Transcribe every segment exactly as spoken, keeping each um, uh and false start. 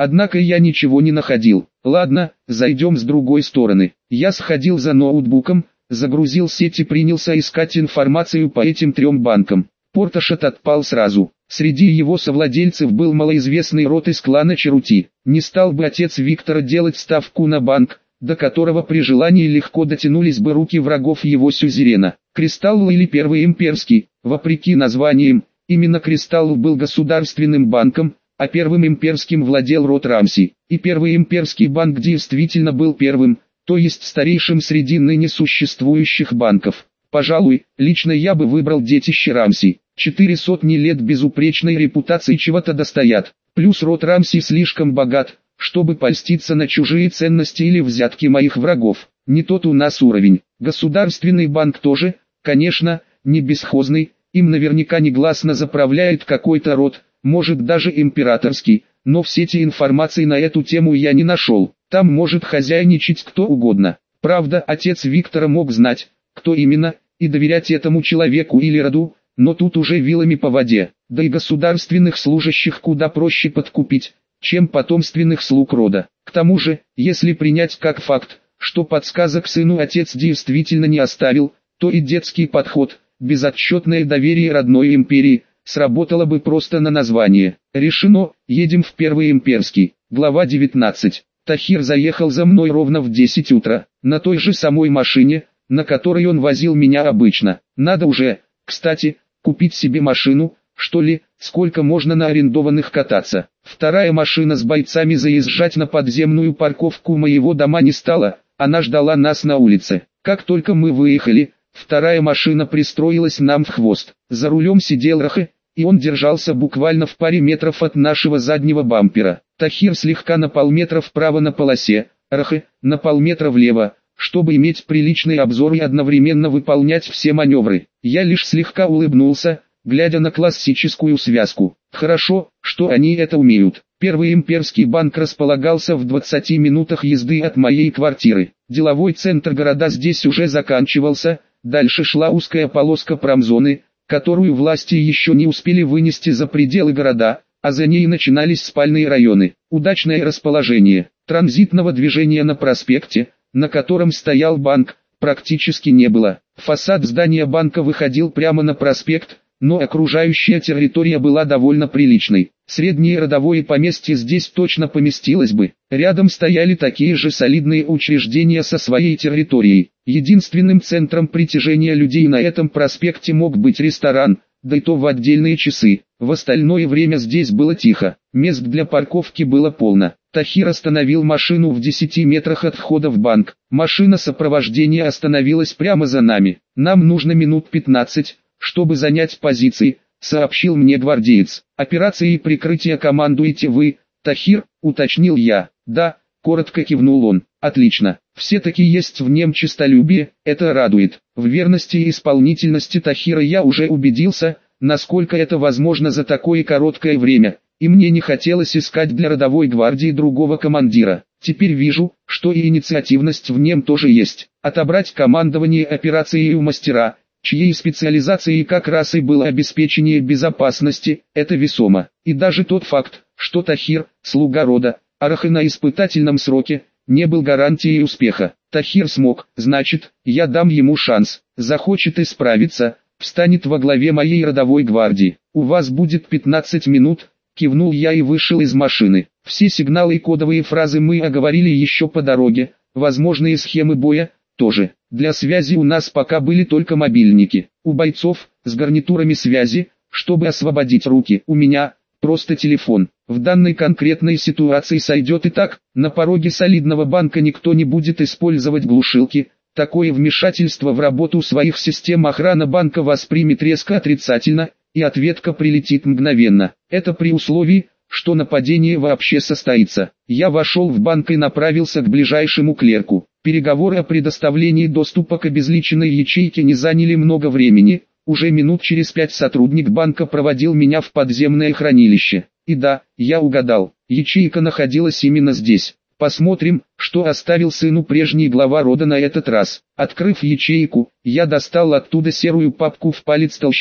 Однако я ничего не находил. Ладно, зайдем с другой стороны. Я сходил за ноутбуком, загрузил сеть и принялся искать информацию по этим трем банкам. Порташат отпал сразу. Среди его совладельцев был малоизвестный род из клана Черути. Не стал бы отец Виктора делать ставку на банк, до которого при желании легко дотянулись бы руки врагов его сюзерена. Кристалл или Первый имперский, вопреки названиям, именно Кристалл был государственным банком, а Первым имперским владел род Рамси. И Первый имперский банк действительно был первым, то есть старейшим среди ныне существующих банков. Пожалуй, лично я бы выбрал детище Рамси. Четыре сотни лет безупречной репутации чего-то достоят. Плюс род Рамси слишком богат, чтобы польститься на чужие ценности или взятки моих врагов. Не тот у нас уровень. Государственный банк тоже, конечно, не бесхозный, им наверняка негласно заправляет какой-то род, может даже императорский, но в сети информации на эту тему я не нашел. Там может хозяйничать кто угодно. Правда, отец Виктора мог знать, кто именно, и доверять этому человеку или роду, но тут уже вилами по воде. Да и государственных служащих куда проще подкупить, чем потомственных слуг рода. К тому же, если принять как факт, что подсказок сыну отец действительно не оставил, то и детский подход, безотчетное доверие родной империи, сработало бы просто на название. Решено, едем в Первый имперский. Глава девятнадцать. Тахир заехал за мной ровно в десять утра, на той же самой машине, на которой он возил меня обычно. Надо уже, кстати, купить себе машину, что ли, сколько можно на арендованных кататься. Вторая машина с бойцами заезжать на подземную парковку моего дома не стала, она ждала нас на улице. Как только мы выехали, вторая машина пристроилась нам в хвост. За рулем сидел Рахе, и он держался буквально в паре метров от нашего заднего бампера. Тахир слегка на полметра вправо на полосе, Рахе на полметра влево, чтобы иметь приличный обзор и одновременно выполнять все маневры. Я лишь слегка улыбнулся, глядя на классическую связку. Хорошо, что они это умеют. Первый имперский банк располагался в двадцати минутах езды от моей квартиры. Деловой центр города здесь уже заканчивался, дальше шла узкая полоска промзоны, которую власти еще не успели вынести за пределы города, а за ней начинались спальные районы. Удачное расположение транзитного движения на проспекте, на котором стоял банк, практически не было. Фасад здания банка выходил прямо на проспект, но окружающая территория была довольно приличной. Среднее родовое поместье здесь точно поместилось бы. Рядом стояли такие же солидные учреждения со своей территорией. Единственным центром притяжения людей на этом проспекте мог быть ресторан, да и то в отдельные часы. В остальное время здесь было тихо, мест для парковки было полно. Тахир остановил машину в десяти метрах от входа в банк. Машина сопровождения остановилась прямо за нами. Нам нужно минут пятнадцать, чтобы занять позиции, сообщил мне гвардеец. Операцией прикрытия командуете вы, Тахир, уточнил я. Да, коротко кивнул он. Отлично. Все-таки есть в нем честолюбие, это радует. В верности и исполнительности Тахира я уже убедился, насколько это возможно за такое короткое время, и мне не хотелось искать для родовой гвардии другого командира. Теперь вижу, что и инициативность в нем тоже есть. Отобрать командование операцией у мастера, чьей специализацией как раз и было обеспечение безопасности, это весомо. И даже тот факт, что Тахир, слуга рода, Арахе на испытательном сроке, не был гарантией успеха. Тахир смог, значит, я дам ему шанс. Захочет исправиться, встанет во главе моей родовой гвардии. У вас будет пятнадцать минут, кивнул я и вышел из машины. Все сигналы и кодовые фразы мы оговорили еще по дороге, возможные схемы боя тоже. Для связи у нас пока были только мобильники. У бойцов, с гарнитурами связи, чтобы освободить руки. У меня, просто телефон. В данной конкретной ситуации сойдет и так. На пороге солидного банка никто не будет использовать глушилки. Такое вмешательство в работу своих систем охрана банка воспримет резко отрицательно, и ответка прилетит мгновенно. Это при условии, что нападение вообще состоится. Я вошел в банк и направился к ближайшему клерку. Переговоры о предоставлении доступа к обезличенной ячейке не заняли много времени. Уже минут через пять сотрудник банка проводил меня в подземное хранилище. И да, я угадал, ячейка находилась именно здесь. Посмотрим, что оставил сыну прежний глава рода на этот раз. Открыв ячейку, я достал оттуда серую папку в палец толщиной.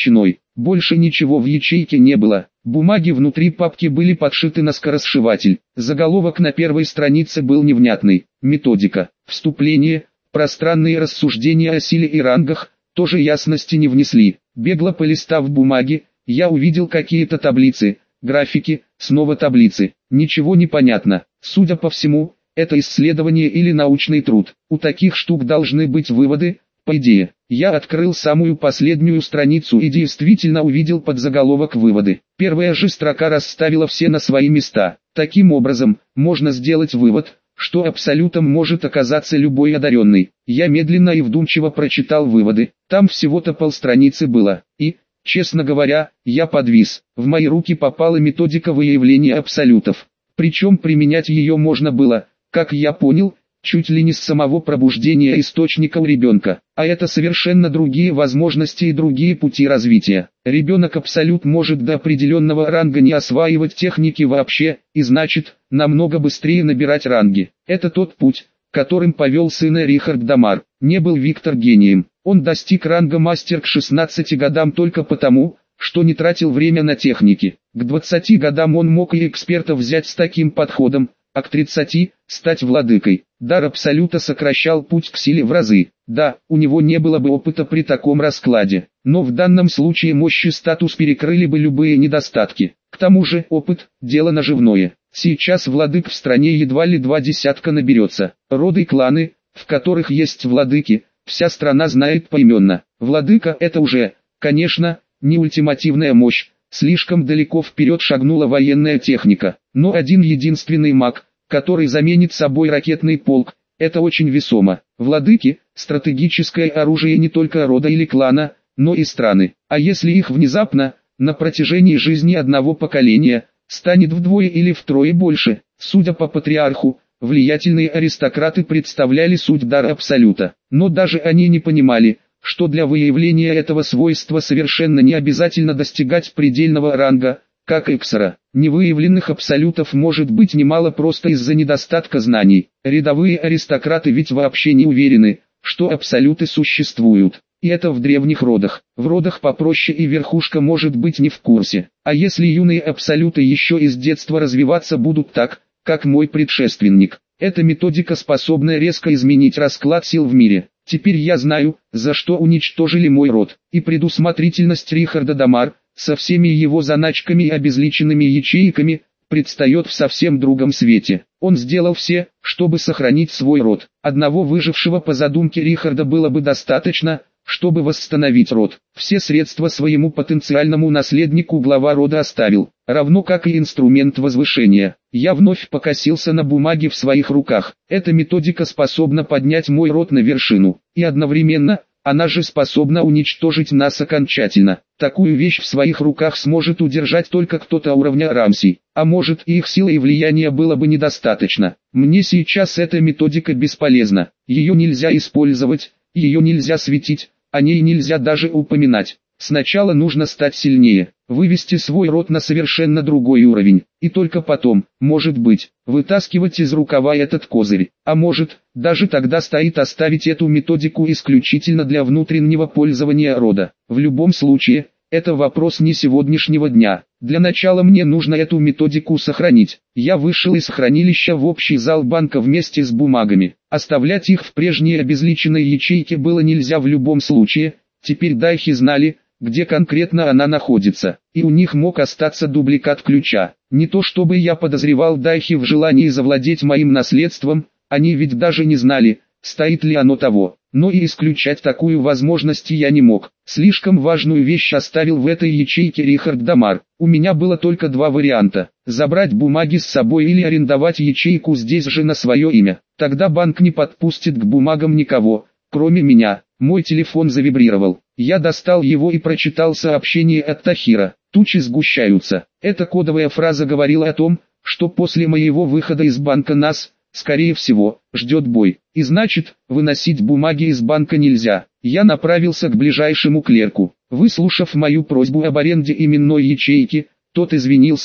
Больше ничего в ячейке не было. Бумаги внутри папки были подшиты на скоросшиватель. Заголовок на первой странице был невнятный. Методика. Вступление. Пространные рассуждения о силе и рангах тоже ясности не внесли. Бегло полистав бумаги, я увидел какие-то таблицы, графики, снова таблицы. Ничего не понятно. Судя по всему, это исследование или научный труд. У таких штук должны быть выводы, по идее. Я открыл самую последнюю страницу и действительно увидел подзаголовок «Выводы». Первая же строка расставила все на свои места. Таким образом, можно сделать вывод, что абсолютом может оказаться любой одаренный. Я медленно и вдумчиво прочитал выводы. Там всего-то полстраницы было. И, честно говоря, я подвис. В мои руки попала методика выявления абсолютов. Причем применять ее можно было, как я понял, чуть ли не с самого пробуждения источника у ребенка. А это совершенно другие возможности и другие пути развития. Ребенок-абсолют может до определенного ранга не осваивать техники вообще, и значит, намного быстрее набирать ранги. Это тот путь, которым повел сына Рихард Дамар. Не был Виктор гением. Он достиг ранга мастер к шестнадцати годам только потому, что не тратил время на техники. К двадцати годам он мог и эксперта взять с таким подходом, а к тридцати – стать владыкой. Дар абсолюта сокращал путь к силе в разы. Да, у него не было бы опыта при таком раскладе, но в данном случае мощь и статус перекрыли бы любые недостатки. К тому же опыт – дело наживное. Сейчас владык в стране едва ли два десятка наберется. Роды и кланы, в которых есть владыки, вся страна знает поименно. Владыка – это уже, конечно, не ультимативная мощь. Слишком далеко вперед шагнула военная техника. Но один единственный маг, который заменит собой ракетный полк, это очень весомо. Владыки – стратегическое оружие не только рода или клана, но и страны. А если их внезапно, на протяжении жизни одного поколения, станет вдвое или втрое больше? Судя по патриарху, влиятельные аристократы представляли суть дара абсолюта. Но даже они не понимали, что для выявления этого свойства совершенно не обязательно достигать предельного ранга, как Эксера. Невыявленных абсолютов может быть немало просто из-за недостатка знаний. Рядовые аристократы ведь вообще не уверены, что абсолюты существуют. И это в древних родах. В родах попроще и верхушка может быть не в курсе. А если юные абсолюты еще из детства развиваться будут так, как мой предшественник? Эта методика способна резко изменить расклад сил в мире. Теперь я знаю, за что уничтожили мой род. И предусмотрительность Рихарда Дамар, со всеми его заначками и обезличенными ячейками, предстает в совсем другом свете. Он сделал все, чтобы сохранить свой род. Одного выжившего по задумке Рихарда было бы достаточно, чтобы восстановить род. Все средства своему потенциальному наследнику глава рода оставил, равно как и инструмент возвышения. Я вновь покосился на бумаги в своих руках. Эта методика способна поднять мой род на вершину, и одновременно, она же способна уничтожить нас окончательно. Такую вещь в своих руках сможет удержать только кто-то уровня Рамси, а может и их силы и влияния было бы недостаточно. Мне сейчас эта методика бесполезна, ее нельзя использовать, ее нельзя светить, о ней нельзя даже упоминать. Сначала нужно стать сильнее, вывести свой род на совершенно другой уровень, и только потом, может быть, вытаскивать из рукава этот козырь. А может, даже тогда стоит оставить эту методику исключительно для внутреннего пользования рода. В любом случае, это вопрос не сегодняшнего дня. Для начала мне нужно эту методику сохранить. Я вышел из хранилища в общий зал банка вместе с бумагами. Оставлять их в прежней обезличенной ячейке было нельзя в любом случае. Теперь дайхи знали, где конкретно она находится, и у них мог остаться дубликат ключа. Не то чтобы я подозревал дайхи в желании завладеть моим наследством, они ведь даже не знали, стоит ли оно того. Но и исключать такую возможность я не мог. Слишком важную вещь оставил в этой ячейке Рихард Дамар. У меня было только два варианта: забрать бумаги с собой или арендовать ячейку здесь же на свое имя. Тогда банк не подпустит к бумагам никого, кроме меня. Мой телефон завибрировал. Я достал его и прочитал сообщение от Тахира. Тучи сгущаются. Эта кодовая фраза говорила о том, что после моего выхода из банка нас, скорее всего, ждет бой. И значит, выносить бумаги из банка нельзя. Я направился к ближайшему клерку. Выслушав мою просьбу об аренде именной ячейки, тот извинился,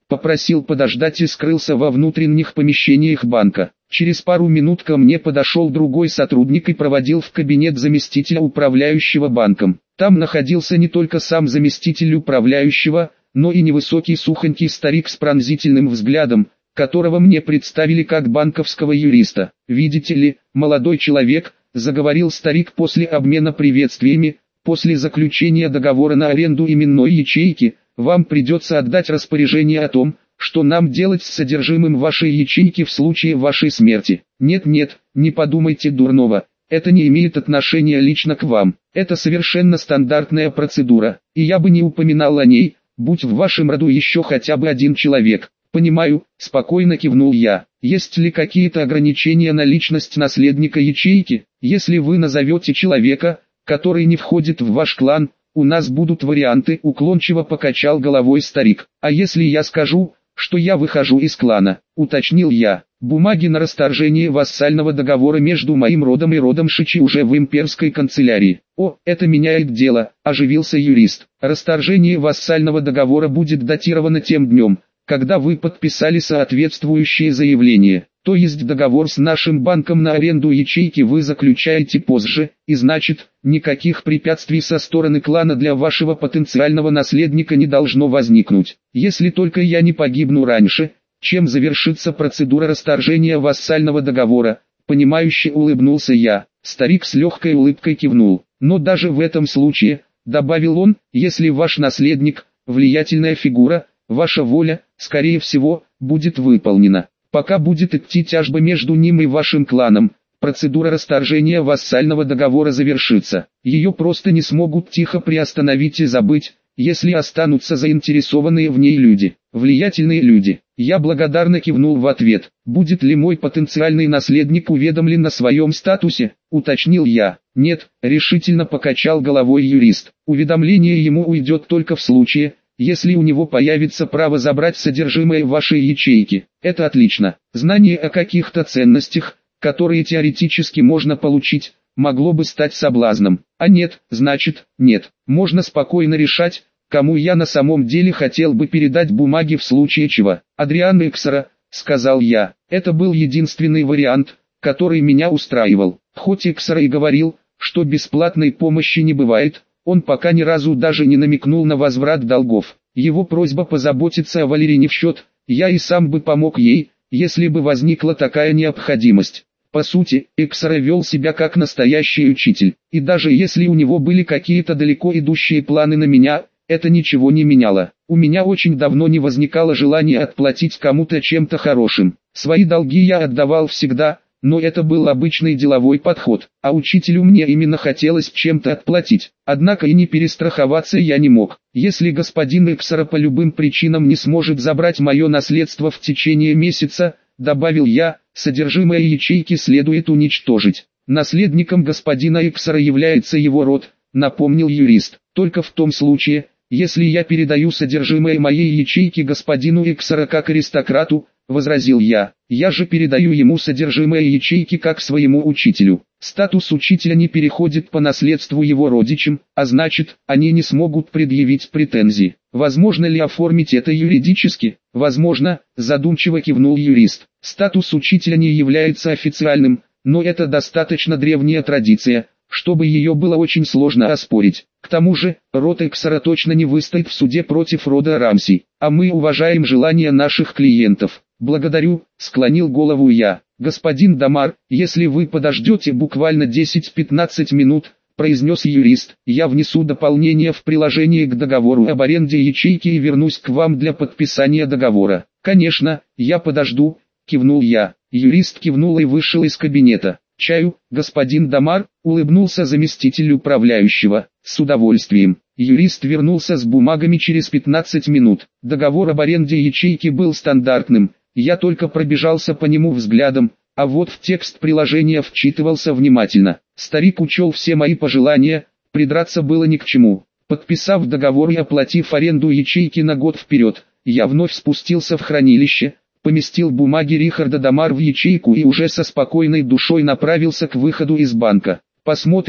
попросил подождать и скрылся во внутренних помещениях банка. Через пару минут ко мне подошел другой сотрудник и проводил в кабинет заместителя управляющего банком. Там находился не только сам заместитель управляющего, но и невысокий сухонький старик с пронзительным взглядом, которого мне представили как банковского юриста. «Видите ли, молодой человек», — заговорил старик после обмена приветствиями, «после заключения договора на аренду именной ячейки, вам придется отдать распоряжение о том, что нам делать с содержимым вашей ячейки в случае вашей смерти. Нет-нет, не подумайте дурного, это не имеет отношения лично к вам. Это совершенно стандартная процедура, и я бы не упоминал о ней, будь в вашем роду еще хотя бы один человек». «Понимаю», — спокойно кивнул я. «Есть ли какие-то ограничения на личность наследника ячейки? Если вы назовете человека, который не входит в ваш клан, у нас будут варианты», — уклончиво покачал головой старик. «А если я скажу, что я выхожу из клана?» — уточнил я. «Бумаги на расторжение вассального договора между моим родом и родом Шичи уже в имперской канцелярии». «О, это меняет дело», — оживился юрист. «Расторжение вассального договора будет датировано тем днем, когда вы подписали соответствующее заявление, то есть договор с нашим банком на аренду ячейки вы заключаете позже, и значит, никаких препятствий со стороны клана для вашего потенциального наследника не должно возникнуть. Если только я не погибну раньше, чем завершится процедура расторжения вассального договора», — понимающе улыбнулся я. Старик с легкой улыбкой кивнул. «Но даже в этом случае», — добавил он, — «если ваш наследник, влиятельная фигура, ваша воля, скорее всего, будет выполнена. Пока будет идти тяжба между ним и вашим кланом, процедура расторжения вассального договора завершится. Ее просто не смогут тихо приостановить и забыть, если останутся заинтересованные в ней люди, влиятельные люди». Я благодарно кивнул в ответ. «Будет ли мой потенциальный наследник уведомлен о своем статусе?» — уточнил я. «Нет», — решительно покачал головой юрист. «Уведомление ему уйдет только в случае, если у него появится право забрать содержимое вашей ячейки». «Это отлично. Знание о каких-то ценностях, которые теоретически можно получить, могло бы стать соблазном. А нет, значит, нет. Можно спокойно решать, кому я на самом деле хотел бы передать бумаги в случае чего». «Адриан Эксера», — сказал я. Это был единственный вариант, который меня устраивал. Хоть Эксера и говорил, что бесплатной помощи не бывает, он пока ни разу даже не намекнул на возврат долгов. Его просьба позаботиться о Валерине в счет, я и сам бы помог ей, если бы возникла такая необходимость. По сути, Эксера вел себя как настоящий учитель, и даже если у него были какие-то далеко идущие планы на меня, это ничего не меняло. У меня очень давно не возникало желания отплатить кому-то чем-то хорошим. Свои долги я отдавал всегда, но это был обычный деловой подход, а учителю мне именно хотелось чем-то отплатить. Однако и не перестраховаться я не мог. Если господин Эксера по любым причинам не сможет забрать мое наследство в течение месяца, добавил я, содержимое ячейки следует уничтожить. Наследником господина Эксера является его род, напомнил юрист. Только в том случае, если я передаю содержимое моей ячейки господину Эксера как аристократу, возразил я. Я же передаю ему содержимое ячейки как своему учителю. Статус учителя не переходит по наследству его родичам, а значит, они не смогут предъявить претензии. Возможно ли оформить это юридически? Возможно, задумчиво кивнул юрист. Статус учителя не является официальным, но это достаточно древняя традиция, чтобы ее было очень сложно оспорить. К тому же, род Эксера точно не выстоит в суде против рода Рамси, а мы уважаем желания наших клиентов. «Благодарю», — склонил голову я. «Господин Дамар, если вы подождете буквально десять-пятнадцать минут», — произнес юрист, — «я внесу дополнение в приложение к договору об аренде ячейки и вернусь к вам для подписания договора». «Конечно, я подожду», — кивнул я. Юрист кивнул и вышел из кабинета. «Чаю, господин Дамар», — улыбнулся заместитель управляющего. «С удовольствием». Юрист вернулся с бумагами через пятнадцать минут. Договор об аренде ячейки был стандартным. Я только пробежался по нему взглядом, а вот в текст приложения вчитывался внимательно. Старик учел все мои пожелания, придраться было ни к чему. Подписав договор и оплатив аренду ячейки на год вперед, я вновь спустился в хранилище, поместил бумаги Рихарда Дамар в ячейку и уже со спокойной душой направился к выходу из банка. Посмотрим,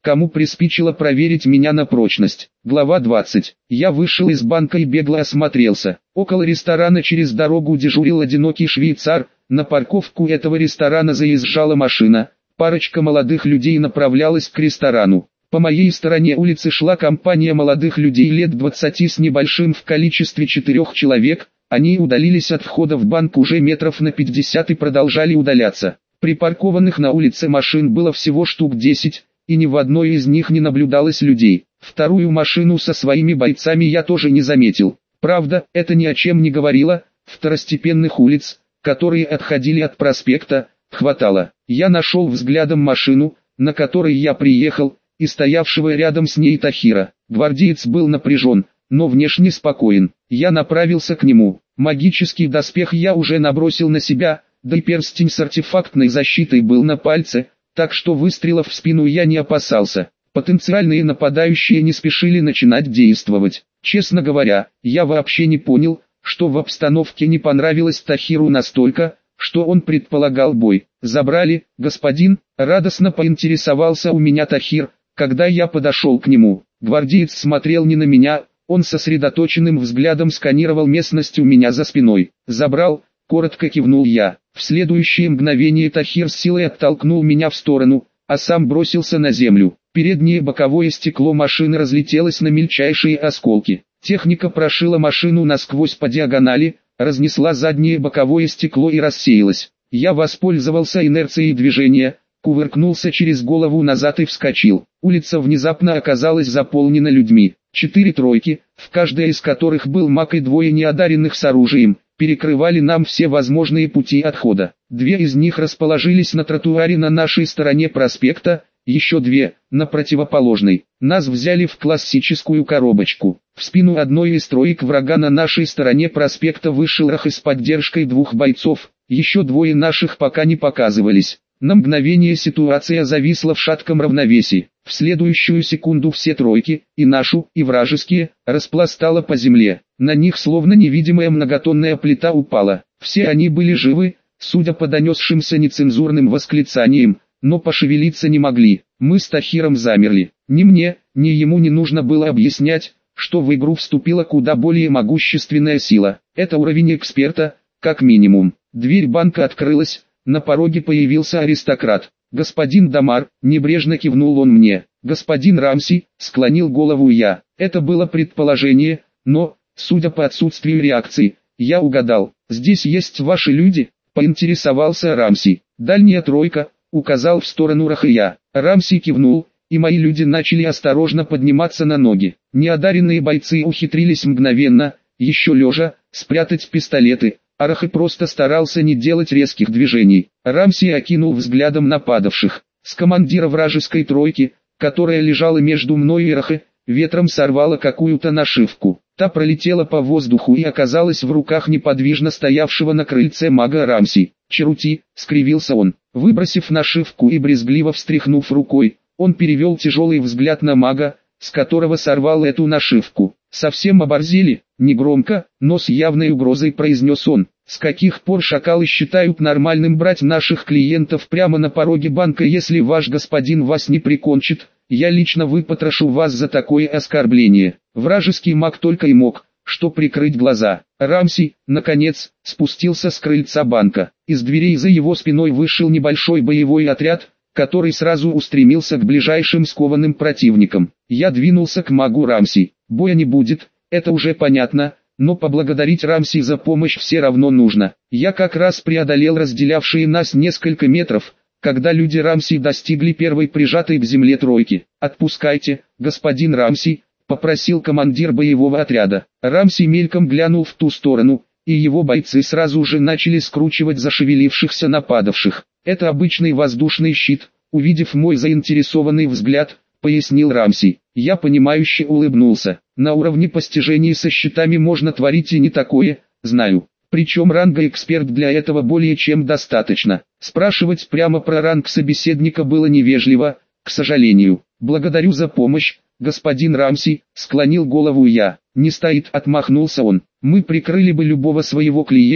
кому приспичило проверить меня на прочность. Глава двадцать. Я вышел из банка и бегло осмотрелся. Около ресторана через дорогу дежурил одинокий швейцар. На парковку этого ресторана заезжала машина. Парочка молодых людей направлялась к ресторану. По моей стороне улицы шла компания молодых людей лет двадцати с небольшим в количестве четырех человек. Они удалились от входа в банк уже метров на пятьдесят и продолжали удаляться. Припаркованных на улице машин было всего штук десять, и ни в одной из них не наблюдалось людей. Вторую машину со своими бойцами я тоже не заметил. Правда, это ни о чем не говорило, второстепенных улиц, которые отходили от проспекта, хватало. Я нашел взглядом машину, на которой я приехал, и стоявшего рядом с ней Тахира. Гвардеец был напряжен, но внешне спокоен. Я направился к нему. Магический доспех я уже набросил на себя, да и перстень с артефактной защитой был на пальце, так что выстрелов в спину я не опасался. Потенциальные нападающие не спешили начинать действовать. Честно говоря, я вообще не понял, что в обстановке не понравилось Тахиру настолько, что он предполагал бой. «Забрали, господин?» — радостно поинтересовался у меня Тахир, когда я подошел к нему. Гвардеец смотрел не на меня, он сосредоточенным взглядом сканировал местность у меня за спиной. «Забрал», — коротко кивнул я. В следующее мгновение Тахир с силой оттолкнул меня в сторону, а сам бросился на землю. Переднее боковое стекло машины разлетелось на мельчайшие осколки. Техника прошила машину насквозь по диагонали, разнесла заднее боковое стекло и рассеялась. Я воспользовался инерцией движения, кувыркнулся через голову назад и вскочил. Улица внезапно оказалась заполнена людьми. Четыре тройки, в каждой из которых был маг и двое неодаренных с оружием, перекрывали нам все возможные пути отхода. Две из них расположились на тротуаре на нашей стороне проспекта, еще две – на противоположной. Нас взяли в классическую коробочку. В спину одной из троек врага на нашей стороне проспекта вышел Рах с поддержкой двух бойцов, еще двое наших пока не показывались. На мгновение ситуация зависла в шатком равновесии. В следующую секунду все тройки, и нашу, и вражеские, распластало по земле. На них словно невидимая многотонная плита упала. Все они были живы, судя по донесшимся нецензурным восклицаниям, но пошевелиться не могли. Мы с Тахиром замерли. Ни мне, ни ему не нужно было объяснять, что в игру вступила куда более могущественная сила. Это уровень эксперта, как минимум. Дверь банка открылась, на пороге появился аристократ. «Господин Дамар», небрежно кивнул он мне. «Господин Рамси», склонил голову я. Это было предположение, но, судя по отсутствию реакции, я угадал. «Здесь есть ваши люди?» поинтересовался Рамси. «Дальняя тройка», указал в сторону Раха я. Рамси кивнул, и мои люди начали осторожно подниматься на ноги. Неодаренные бойцы ухитрились мгновенно, еще лежа, спрятать пистолеты. Арахи просто старался не делать резких движений. Рамси окинул взглядом нападавших. С командира вражеской тройки, которая лежала между мной и Рахи, ветром сорвала какую-то нашивку. Та пролетела по воздуху и оказалась в руках неподвижно стоявшего на крыльце мага Рамси. «Черути», — скривился он. Выбросив нашивку и брезгливо встряхнув рукой, он перевел тяжелый взгляд на мага, с которого сорвал эту нашивку. «Совсем оборзели?» — негромко, но с явной угрозой произнес он. «С каких пор шакалы считают нормальным брать наших клиентов прямо на пороге банка? Если ваш господин вас не прикончит, я лично выпотрошу вас за такое оскорбление». Вражеский маг только и мог, что прикрыть глаза. Рамси, наконец, спустился с крыльца банка. Из дверей за его спиной вышел небольшой боевой отряд, который сразу устремился к ближайшим скованным противникам. Я двинулся к магу Рамси. Боя не будет, это уже понятно, но поблагодарить Рамси за помощь все равно нужно. Я как раз преодолел разделявшие нас несколько метров, когда люди Рамси достигли первой прижатой к земле тройки. «Отпускайте, господин Рамси», — попросил командир боевого отряда. Рамси мельком глянул в ту сторону, и его бойцы сразу же начали скручивать зашевелившихся нападавших. «Это обычный воздушный щит», — увидев мой заинтересованный взгляд, пояснил Рамси. Я понимающе улыбнулся. На уровне постижений со щитами можно творить и не такое, знаю. Причем ранга эксперт для этого более чем достаточно. Спрашивать прямо про ранг собеседника было невежливо, к сожалению. «Благодарю за помощь, господин Рамси», — склонил голову я. «Не стоит», — отмахнулся он. «Мы прикрыли бы любого своего клиента,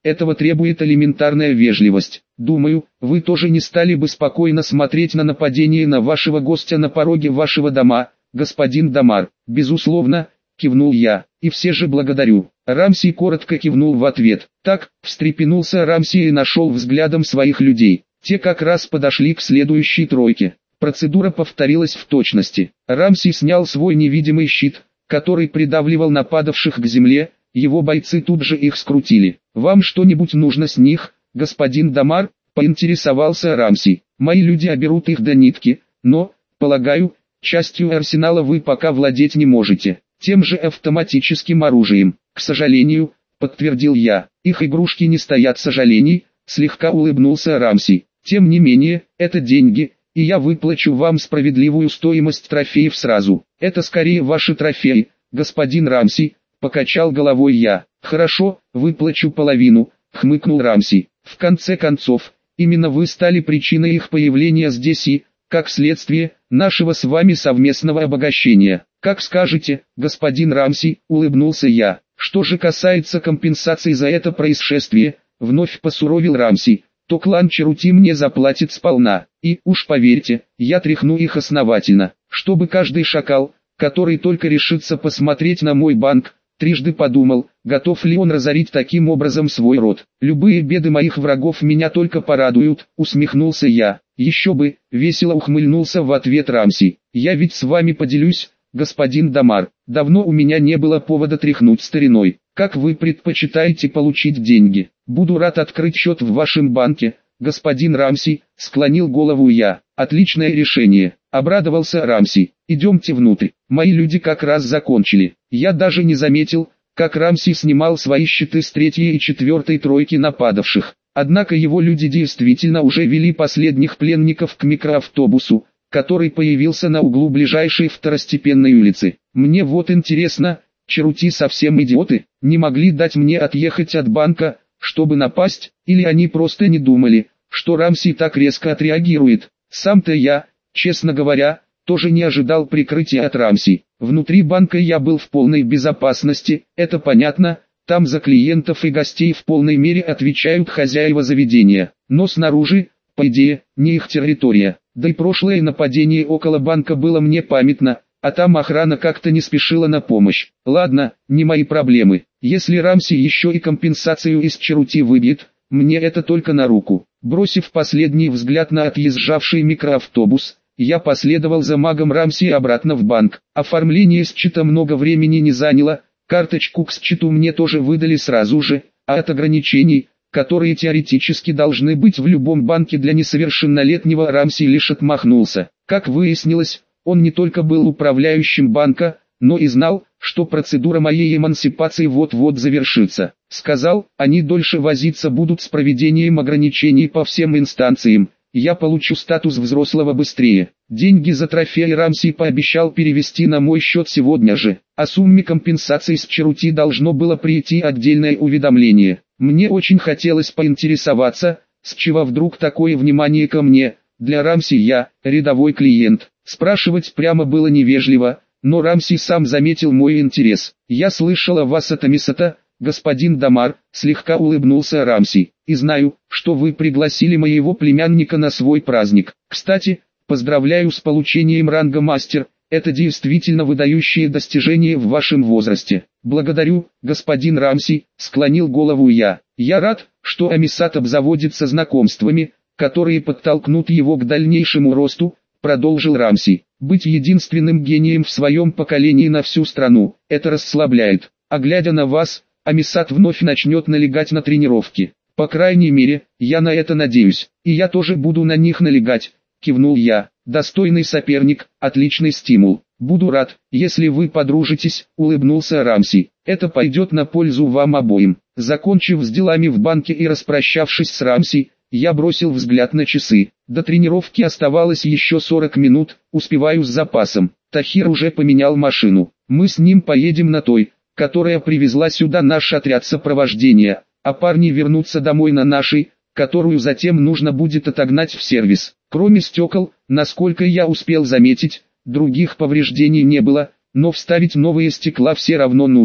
этого требует элементарная вежливость. Думаю, вы тоже не стали бы спокойно смотреть на нападение на вашего гостя на пороге вашего дома, господин Дамар. Безусловно, кивнул я, и все же благодарю. Рамси коротко кивнул в ответ. Так, встрепенулся Рамси и нашел взглядом своих людей. Те как раз подошли к следующей тройке. Процедура повторилась в точности. Рамси снял свой невидимый щит, который придавливал нападавших к земле, его бойцы тут же их скрутили. «Вам что-нибудь нужно с них, господин Дамар?» – поинтересовался Рамси. «Мои люди оберут их до нитки, но, полагаю, частью арсенала вы пока владеть не можете. Тем же автоматическим оружием, к сожалению», – подтвердил я. «Их игрушки не стоят сожалений», – слегка улыбнулся Рамси. «Тем не менее, это деньги, и я выплачу вам справедливую стоимость трофеев сразу. Это скорее ваши трофеи, господин Рамси», – покачал головой я. «Хорошо, выплачу половину», – хмыкнул Рамси. «В конце концов, именно вы стали причиной их появления здесь и, как следствие, нашего с вами совместного обогащения». «Как скажете, господин Рамси», – улыбнулся я. «Что же касается компенсации за это происшествие», – вновь посуровил Рамси, – «то клан Черути мне заплатит сполна, и, уж поверьте, я тряхну их основательно, чтобы каждый шакал, который только решится посмотреть на мой банк, трижды подумал, готов ли он разорить таким образом свой род. Любые беды моих врагов меня только порадуют», — усмехнулся я. «Еще бы», — весело ухмыльнулся в ответ Рамси. «Я ведь с вами поделюсь, господин Дамар. Давно у меня не было повода тряхнуть стариной. Как вы предпочитаете получить деньги? Буду рад открыть счет в вашем банке, господин Рамси», — склонил голову я. «Отличное решение», — обрадовался Рамси. «Идемте внутрь, мои люди как раз закончили». Я даже не заметил, как Рамси снимал свои щиты с третьей и четвертой тройки нападавших. Однако его люди действительно уже вели последних пленников к микроавтобусу, который появился на углу ближайшей второстепенной улицы. «Мне вот интересно, Черути совсем идиоты, не могли дать мне отъехать от банка, чтобы напасть, или они просто не думали, что Рамси так резко отреагирует?» Сам-то я, честно говоря, тоже не ожидал прикрытия от Рамси. Внутри банка я был в полной безопасности, это понятно, там за клиентов и гостей в полной мере отвечают хозяева заведения. Но снаружи, по идее, не их территория. Да и прошлое нападение около банка было мне памятно, а там охрана как-то не спешила на помощь. Ладно, не мои проблемы. Если Рамси еще и компенсацию из Черути выбьет, мне это только на руку. Бросив последний взгляд на отъезжавший микроавтобус, я последовал за магом Рамси обратно в банк. Оформление счета много времени не заняло, карточку к счету мне тоже выдали сразу же, а от ограничений, которые теоретически должны быть в любом банке для несовершеннолетнего, Рамси лишь отмахнулся. Как выяснилось, он не только был управляющим банка, но и знал, что процедура моей эмансипации вот-вот завершится. Сказал, они дольше возиться будут с проведением ограничений по всем инстанциям, я получу статус взрослого быстрее. Деньги за трофеи Рамси пообещал перевести на мой счет сегодня же. О сумме компенсации с Черути должно было прийти отдельное уведомление. Мне очень хотелось поинтересоваться, с чего вдруг такое внимание ко мне. Для Рамси я, рядовой клиент. Спрашивать прямо было невежливо, но Рамси сам заметил мой интерес. «Я слышал о вас от Амисата, господин Дамар», — слегка улыбнулся Рамси, — «и знаю, что вы пригласили моего племянника на свой праздник. Кстати, поздравляю с получением ранга мастер, это действительно выдающее достижение в вашем возрасте». «Благодарю, господин Рамси», — склонил голову я. «Я рад, что Амисат обзаводится знакомствами, которые подтолкнут его к дальнейшему росту», — продолжил Рамси. «Быть единственным гением в своем поколении на всю страну, это расслабляет. А глядя на вас, Амисат вновь начнет налегать на тренировки. По крайней мере, я на это надеюсь, и я тоже буду на них налегать», — кивнул я. «Достойный соперник, отличный стимул. Буду рад, если вы подружитесь», — улыбнулся Рамси. «Это пойдет на пользу вам обоим». Закончив с делами в банке и распрощавшись с Рамси, я бросил взгляд на часы. До тренировки оставалось еще сорок минут, успеваю с запасом. Тахир уже поменял машину. Мы с ним поедем на той, которая привезла сюда наш отряд сопровождения, а парни вернутся домой на нашей, которую затем нужно будет отогнать в сервис. Кроме стекол, насколько я успел заметить, других повреждений не было, но вставить новые стекла все равно нужно.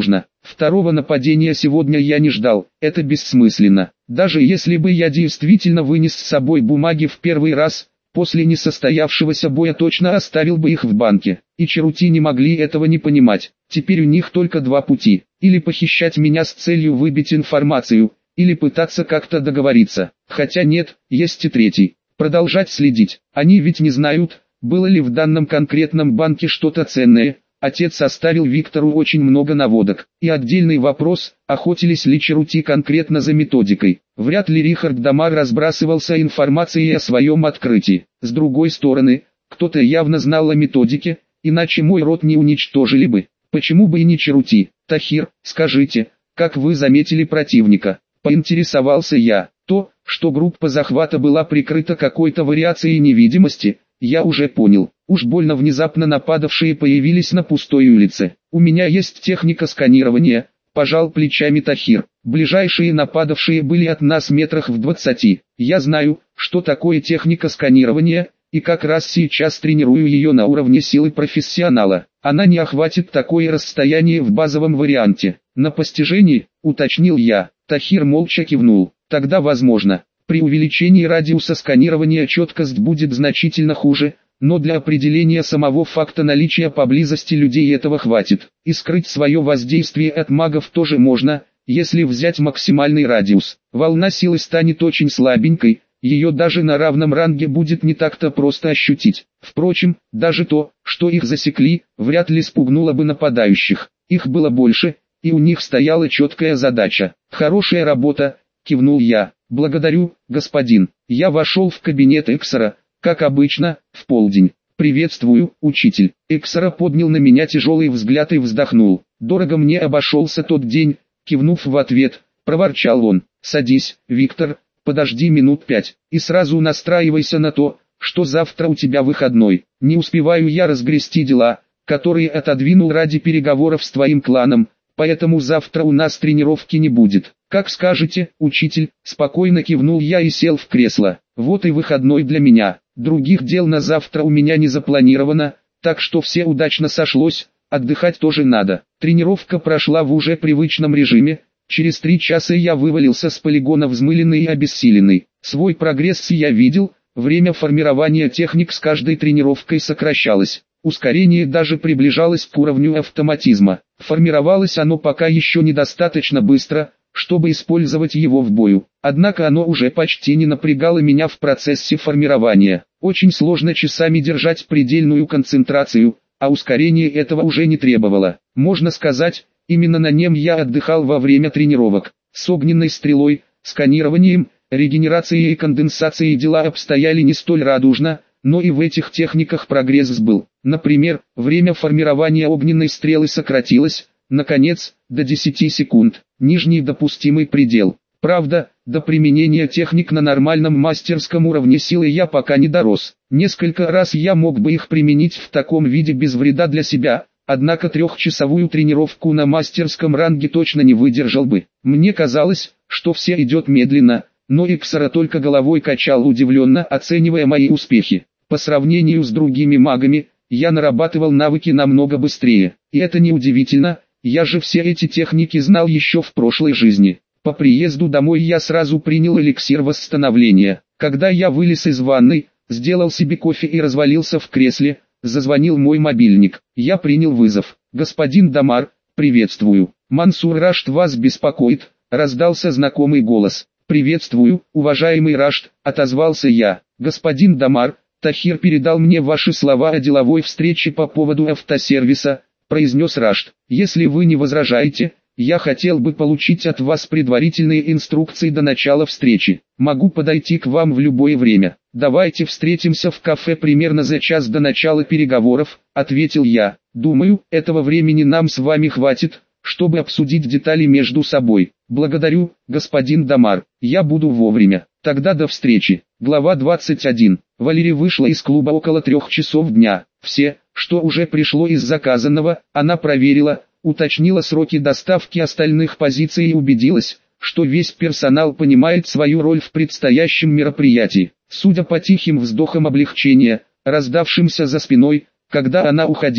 Второго нападения сегодня я не ждал, это бессмысленно. Даже если бы я действительно вынес с собой бумаги в первый раз, после несостоявшегося боя точно оставил бы их в банке. И Черути не могли этого не понимать. Теперь у них только два пути: или похищать меня с целью выбить информацию, или пытаться как-то договориться. Хотя нет, есть и третий. Продолжать следить. Они ведь не знают, было ли в данном конкретном банке что-то ценное. Отец оставил Виктору очень много наводок. И отдельный вопрос, охотились ли Черути конкретно за методикой. Вряд ли Рихард Дамар разбрасывался информацией о своем открытии. С другой стороны, кто-то явно знал о методике, иначе мой род не уничтожили бы. Почему бы и не Черути? Тахир, скажите, как вы заметили противника? Поинтересовался я. То, что группа захвата была прикрыта какой-то вариацией невидимости, я уже понял. Уж больно внезапно нападавшие появились на пустой улице. У меня есть техника сканирования, пожал плечами Тахир. Ближайшие нападавшие были от нас метрах в двадцати. Я знаю, что такое техника сканирования, и как раз сейчас тренирую ее на уровне силы профессионала. Она не охватит такое расстояние в базовом варианте. На постижении, уточнил я. Тахир молча кивнул. Тогда возможно, при увеличении радиуса сканирования четкость будет значительно хуже, но для определения самого факта наличия поблизости людей этого хватит. И скрыть свое воздействие от магов тоже можно, если взять максимальный радиус. Волна силы станет очень слабенькой, ее даже на равном ранге будет не так-то просто ощутить. Впрочем, даже то, что их засекли, вряд ли спугнуло бы нападающих. Их было больше, и у них стояла четкая задача. «Хорошая работа», — кивнул я. «Благодарю, господин». Я вошел в кабинет Эксера, как обычно, в полдень. «Приветствую, учитель». Эксера поднял на меня тяжелый взгляд и вздохнул. «Дорого мне обошелся тот день», — кивнув в ответ, проворчал он. «Садись, Виктор, подожди минут пять, и сразу настраивайся на то, что завтра у тебя выходной. Не успеваю я разгрести дела, которые отодвинул ради переговоров с твоим кланом, поэтому завтра у нас тренировки не будет». «Как скажете, учитель», — спокойно кивнул я и сел в кресло. «Вот и выходной для меня. Других дел на завтра у меня не запланировано, так что все удачно сошлось, отдыхать тоже надо». Тренировка прошла в уже привычном режиме. Через три часа я вывалился с полигона взмыленный и обессиленный. Свой прогресс я видел, время формирования техник с каждой тренировкой сокращалось. Ускорение даже приближалось к уровню автоматизма. Формировалось оно пока еще недостаточно быстро, чтобы использовать его в бою. Однако оно уже почти не напрягало меня в процессе формирования. Очень сложно часами держать предельную концентрацию, а ускорение этого уже не требовало. Можно сказать, именно на нем я отдыхал во время тренировок. С огненной стрелой, сканированием, регенерацией и конденсацией дела обстояли не столь радужно, но и в этих техниках прогресс был. Например, время формирования огненной стрелы сократилось, наконец, до десяти секунд, нижний допустимый предел. Правда, до применения техник на нормальном мастерском уровне силы я пока не дорос. Несколько раз я мог бы их применить в таком виде без вреда для себя, однако трехчасовую тренировку на мастерском ранге точно не выдержал бы. Мне казалось, что все идет медленно, но Эксера только головой качал удивленно, оценивая мои успехи. По сравнению с другими магами, я нарабатывал навыки намного быстрее. И это не удивительно, я же все эти техники знал еще в прошлой жизни. По приезду домой я сразу принял эликсир восстановления. Когда я вылез из ванной, сделал себе кофе и развалился в кресле, зазвонил мой мобильник. Я принял вызов. «Господин Дамар, приветствую. Мансур Рашд вас беспокоит», — раздался знакомый голос. «Приветствую, уважаемый Рашд», — отозвался я. «Господин Дамар, Тахир передал мне ваши слова о деловой встрече по поводу автосервиса», — произнес Рашд. «Если вы не возражаете, я хотел бы получить от вас предварительные инструкции до начала встречи. Могу подойти к вам в любое время». «Давайте встретимся в кафе примерно за час до начала переговоров», — ответил я. «Думаю, этого времени нам с вами хватит, чтобы обсудить детали между собой». «Благодарю, господин Дамар, я буду вовремя. Тогда до встречи». Глава двадцать один. Валерия вышла из клуба около трех часов дня. Все, что уже пришло из заказанного, она проверила, уточнила сроки доставки остальных позиций и убедилась, что весь персонал понимает свою роль в предстоящем мероприятии. Судя по тихим вздохам облегчения, раздавшимся за спиной, когда она уходила,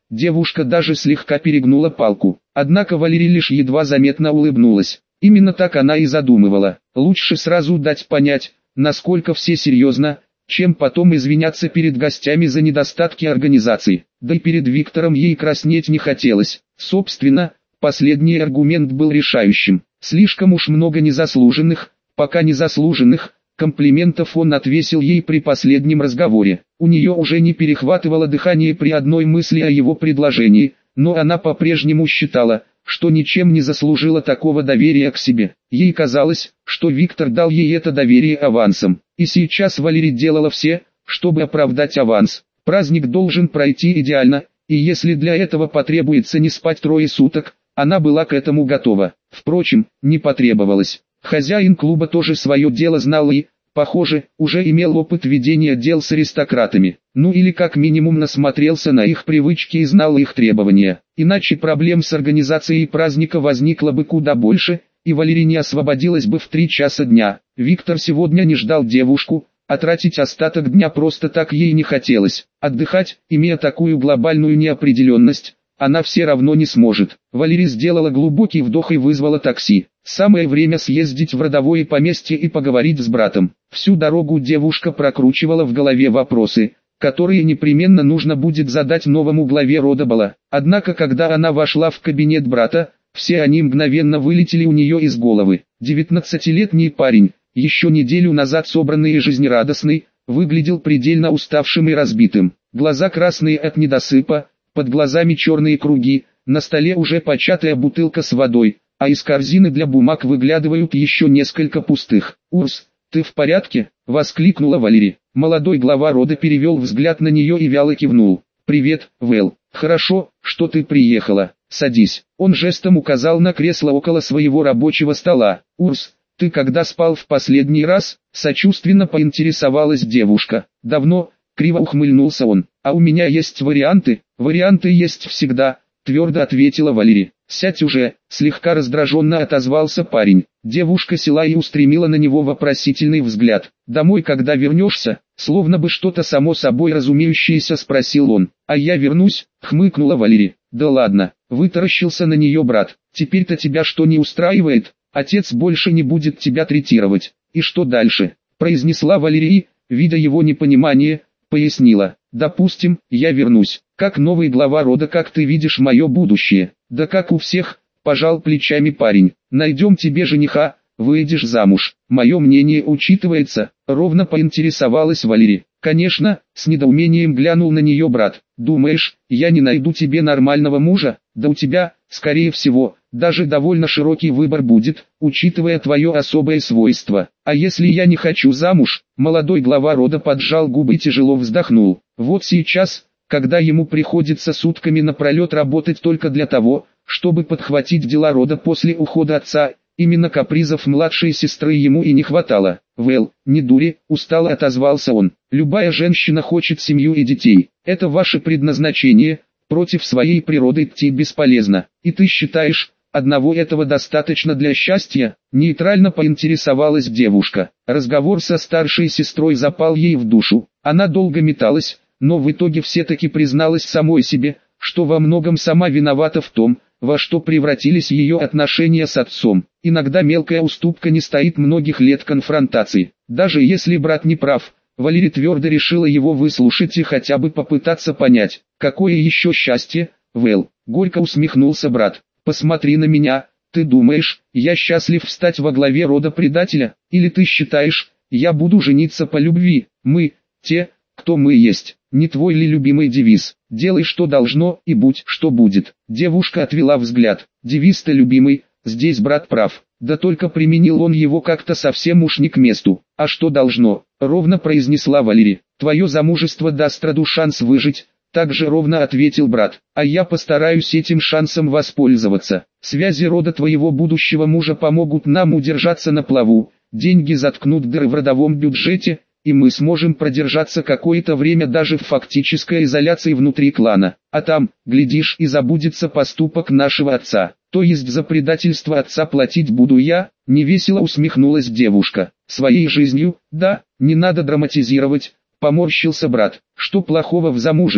Девушка даже слегка перегнула палку. Однако Валерий лишь едва заметно улыбнулась. Именно так она и задумывала. Лучше сразу дать понять, насколько все серьезно, чем потом извиняться перед гостями за недостатки организации. Да и перед Виктором ей краснеть не хотелось. Собственно, последний аргумент был решающим. Слишком уж много незаслуженных, пока незаслуженных, комплиментов он отвесил ей при последнем разговоре. У нее уже не перехватывало дыхание при одной мысли о его предложении, но она по-прежнему считала, что ничем не заслужила такого доверия к себе. Ей казалось, что Виктор дал ей это доверие авансом, и сейчас Валерий делала все, чтобы оправдать аванс. Праздник должен пройти идеально, и если для этого потребуется не спать трое суток, она была к этому готова. Впрочем, не потребовалось. Хозяин клуба тоже свое дело знал и, похоже, уже имел опыт ведения дел с аристократами. Ну или как минимум насмотрелся на их привычки и знал их требования. Иначе проблем с организацией праздника возникло бы куда больше, и Валерий не освободилась бы в три часа дня. Виктор сегодня не ждал девушку, а тратить остаток дня просто так ей не хотелось. Отдыхать, имея такую глобальную неопределенность, она все равно не сможет. Валерия сделала глубокий вдох и вызвала такси. Самое время съездить в родовое поместье и поговорить с братом. Всю дорогу девушка прокручивала в голове вопросы, которые непременно нужно будет задать новому главе рода Бала. Однако когда она вошла в кабинет брата, все они мгновенно вылетели у нее из головы. Девятнадцатилетний парень, еще неделю назад собранный и жизнерадостный, выглядел предельно уставшим и разбитым. Глаза красные от недосыпа, под глазами черные круги, на столе уже початая бутылка с водой, а из корзины для бумаг выглядывают еще несколько пустых. «Урс, ты в порядке?» — воскликнула Валерия. Молодой глава рода перевел взгляд на нее и вяло кивнул. «Привет, Вэл. Хорошо, что ты приехала. Садись». Он жестом указал на кресло около своего рабочего стола. «Урс, ты когда спал в последний раз?» — сочувственно поинтересовалась девушка. «Давно», — криво ухмыльнулся он. «А у меня есть варианты?» «Варианты есть всегда», — твердо ответила Валерия. «Сядь уже», — слегка раздраженно отозвался парень. Девушка села и устремила на него вопросительный взгляд. «Домой когда вернешься?» — словно бы что-то само собой разумеющееся спросил он. «А я вернусь», — хмыкнула Валерия. «Да ладно», — вытаращился на нее брат. «Теперь-то тебя что не устраивает? Отец больше не будет тебя третировать. И что дальше?» — произнесла Валерия, видя его непонимание, пояснила. «Допустим, я вернусь. Как новый глава рода, как ты видишь мое будущее?» «Да как у всех», — пожал плечами парень. «Найдем тебе жениха, выйдешь замуж. Мое мнение учитывается», — ровно поинтересовалась Валерия. «Конечно», — с недоумением глянул на нее брат. «Думаешь, я не найду тебе нормального мужа? Да у тебя, скорее всего, даже довольно широкий выбор будет, учитывая твое особое свойство. А если я не хочу замуж?» Молодой глава рода поджал губы и тяжело вздохнул. «Вот сейчас, когда ему приходится сутками напролет работать только для того, чтобы подхватить дела рода после ухода отца, именно капризов младшей сестры ему и не хватало». «Вэл, не дури», — устало отозвался он. «Любая женщина хочет семью и детей. Это ваше предназначение, против своей природы идти бесполезно. И ты считаешь, одного этого достаточно для счастья?» Нейтрально поинтересовалась девушка. Разговор со старшей сестрой запал ей в душу. Она долго металась, но в итоге все-таки призналась самой себе, что во многом сама виновата в том, во что превратились ее отношения с отцом. Иногда мелкая уступка не стоит многих лет конфронтации. Даже если брат не прав, Валерия твердо решила его выслушать и хотя бы попытаться понять, какое еще счастье, Вэл. Горько усмехнулся брат. «Посмотри на меня, ты думаешь, я счастлив стать во главе рода предателя? Или ты считаешь, я буду жениться по любви? Мы, те, кто мы есть. Не твой ли любимый девиз? Делай, что должно, и будь, что будет». Девушка отвела взгляд. Девиз-то любимый, здесь брат прав. Да только применил он его как-то совсем уж не к месту. «А что должно?» — ровно произнесла Валерия. «Твое замужество даст роду шанс выжить», — также ровно ответил брат. «А я постараюсь этим шансом воспользоваться. Связи рода твоего будущего мужа помогут нам удержаться на плаву, деньги заткнут дыры в родовом бюджете, и мы сможем продержаться какое-то время даже в фактической изоляции внутри клана. А там, глядишь, и забудется поступок нашего отца. То есть за предательство отца платить буду я?» — невесело усмехнулась девушка. «Своей жизнью, да, не надо драматизировать», — поморщился брат. «Что плохого в замужестве?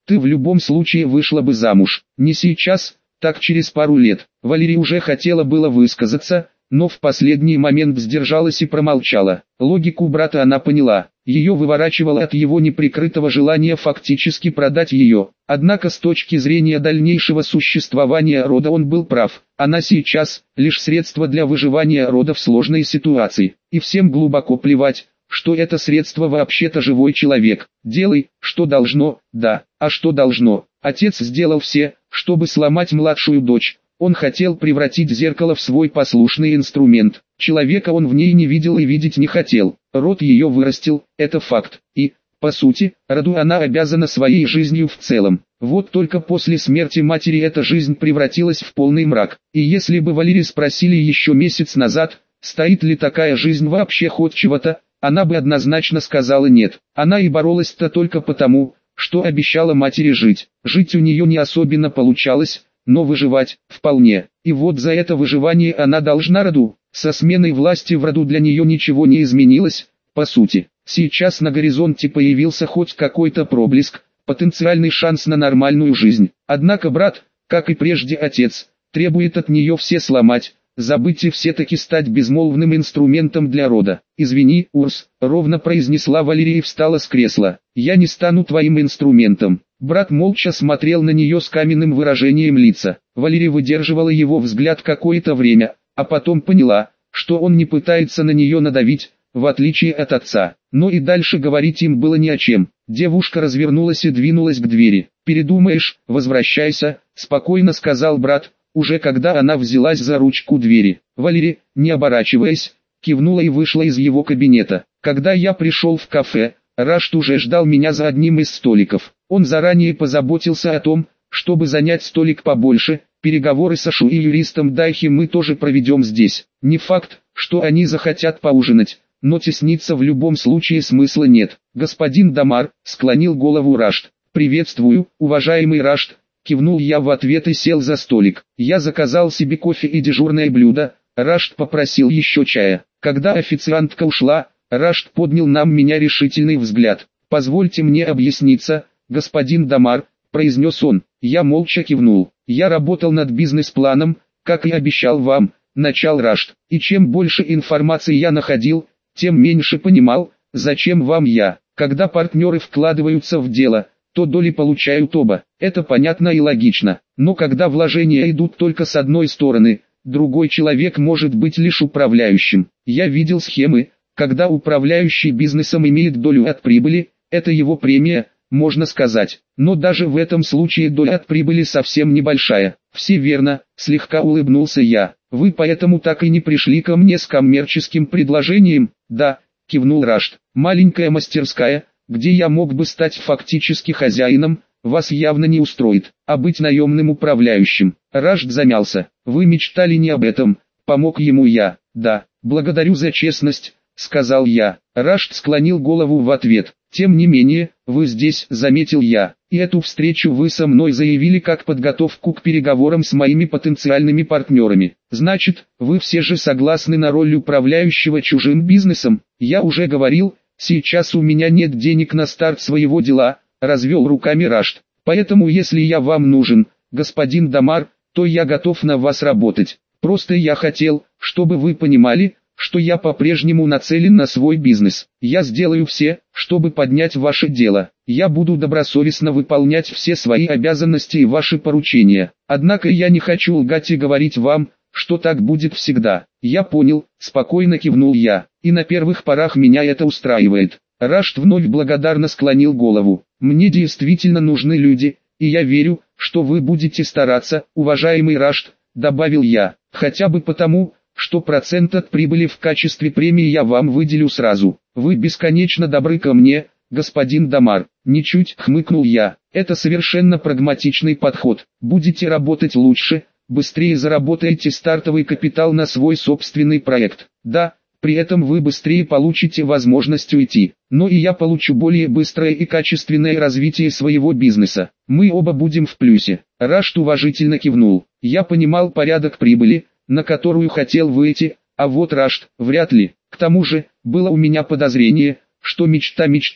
Ты в любом случае вышла бы замуж. Не сейчас, так через пару лет. Валерия уже хотела было высказаться, но в последний момент сдержалась и промолчала. Логику брата она поняла. Ее выворачивало от его неприкрытого желания фактически продать ее. Однако с точки зрения дальнейшего существования рода он был прав. Она сейчас – лишь средство для выживания рода в сложной ситуации. И всем глубоко плевать, что это средство вообще-то живой человек. Делай, что должно, да, а что должно. Отец сделал все, чтобы сломать младшую дочь. Он хотел превратить зеркало в свой послушный инструмент. Человека он в ней не видел и видеть не хотел. Род ее вырастил, это факт. И, по сути, роду она обязана своей жизнью в целом. Вот только после смерти матери эта жизнь превратилась в полный мрак. И если бы Валерию спросили еще месяц назад, стоит ли такая жизнь вообще хоть чего-то, она бы однозначно сказала нет. Она и боролась-то только потому, что обещала матери жить. Жить у нее не особенно получалось, но выживать – вполне. И вот за это выживание она должна роду. Со сменой власти в роду для нее ничего не изменилось, по сути. Сейчас на горизонте появился хоть какой-то проблеск, потенциальный шанс на нормальную жизнь. Однако брат, как и прежде отец, требует от нее все сломать, забыть и все-таки стать безмолвным инструментом для рода. «Извини, Урс», — ровно произнесла Валерия и встала с кресла. «Я не стану твоим инструментом». Брат молча смотрел на нее с каменным выражением лица. Валерия выдерживала его взгляд какое-то время, а потом поняла, что он не пытается на нее надавить, в отличие от отца. Но и дальше говорить им было ни о чем. Девушка развернулась и двинулась к двери. «Передумаешь, возвращайся», — спокойно сказал брат, уже когда она взялась за ручку двери. Валерия, не оборачиваясь, кивнула и вышла из его кабинета. Когда я пришел в кафе, Рашд уже ждал меня за одним из столиков. Он заранее позаботился о том, чтобы занять столик побольше. Переговоры с Ашу и юристом Дайхи мы тоже проведем здесь. Не факт, что они захотят поужинать, но тесниться в любом случае смысла нет. Господин Дамар, склонил голову Рашд. «Приветствую, уважаемый Рашд», кивнул я в ответ и сел за столик. Я заказал себе кофе и дежурное блюдо. Рашд попросил еще чая. Когда официантка ушла, Рашд поднял на меня решительный взгляд. «Позвольте мне объясниться, господин Дамар», произнес он. Я молча кивнул. «Я работал над бизнес-планом, как и обещал вам», начал Рашд. «И чем больше информации я находил, тем меньше понимал, зачем вам я. Когда партнеры вкладываются в дело, то доли получают оба. Это понятно и логично. Но когда вложения идут только с одной стороны, другой человек может быть лишь управляющим. Я видел схемы, когда управляющий бизнесом имеет долю от прибыли, это его премия, можно сказать. Но даже в этом случае доля от прибыли совсем небольшая». «Все верно», слегка улыбнулся я. «Вы поэтому так и не пришли ко мне с коммерческим предложением?» «Да», кивнул Рашд. «Маленькая мастерская, где я мог бы стать фактически хозяином, вас явно не устроит, а быть наемным управляющим». Рашд замялся. «Вы мечтали не об этом», помог ему я. «Да, благодарю за честность», сказал я. Рашд склонил голову в ответ. «Тем не менее, вы здесь», заметил я, и эту встречу вы со мной заявили как подготовку к переговорам с моими потенциальными партнерами. Значит, вы все же согласны на роль управляющего чужим бизнесом? Я уже говорил, сейчас у меня нет денег на старт своего дела, развел руками Рашд. Поэтому если я вам нужен, господин Дамар, то я готов на вас работать. Просто я хотел, чтобы вы понимали, что я по-прежнему нацелен на свой бизнес. Я сделаю все, чтобы поднять ваше дело. Я буду добросовестно выполнять все свои обязанности и ваши поручения. Однако я не хочу лгать и говорить вам, что так будет всегда». «Я понял», спокойно кивнул я, «и на первых порах меня это устраивает». Рашд вновь благодарно склонил голову. «Мне действительно нужны люди, и я верю, что вы будете стараться, уважаемый Рашд», добавил я, «хотя бы потому, что процент от прибыли в качестве премии я вам выделю сразу. Вы бесконечно добры ко мне, господин Дамар». «Ничуть», хмыкнул я, «это совершенно прагматичный подход. Будете работать лучше, быстрее заработаете стартовый капитал на свой собственный проект. Да, при этом вы быстрее получите возможность уйти, но и я получу более быстрое и качественное развитие своего бизнеса. Мы оба будем в плюсе». Рашд уважительно кивнул. Я понимал порядок прибыли, на которую хотел выйти, а вот Рашд, вряд ли. К тому же, было у меня подозрение, что мечта мечтой,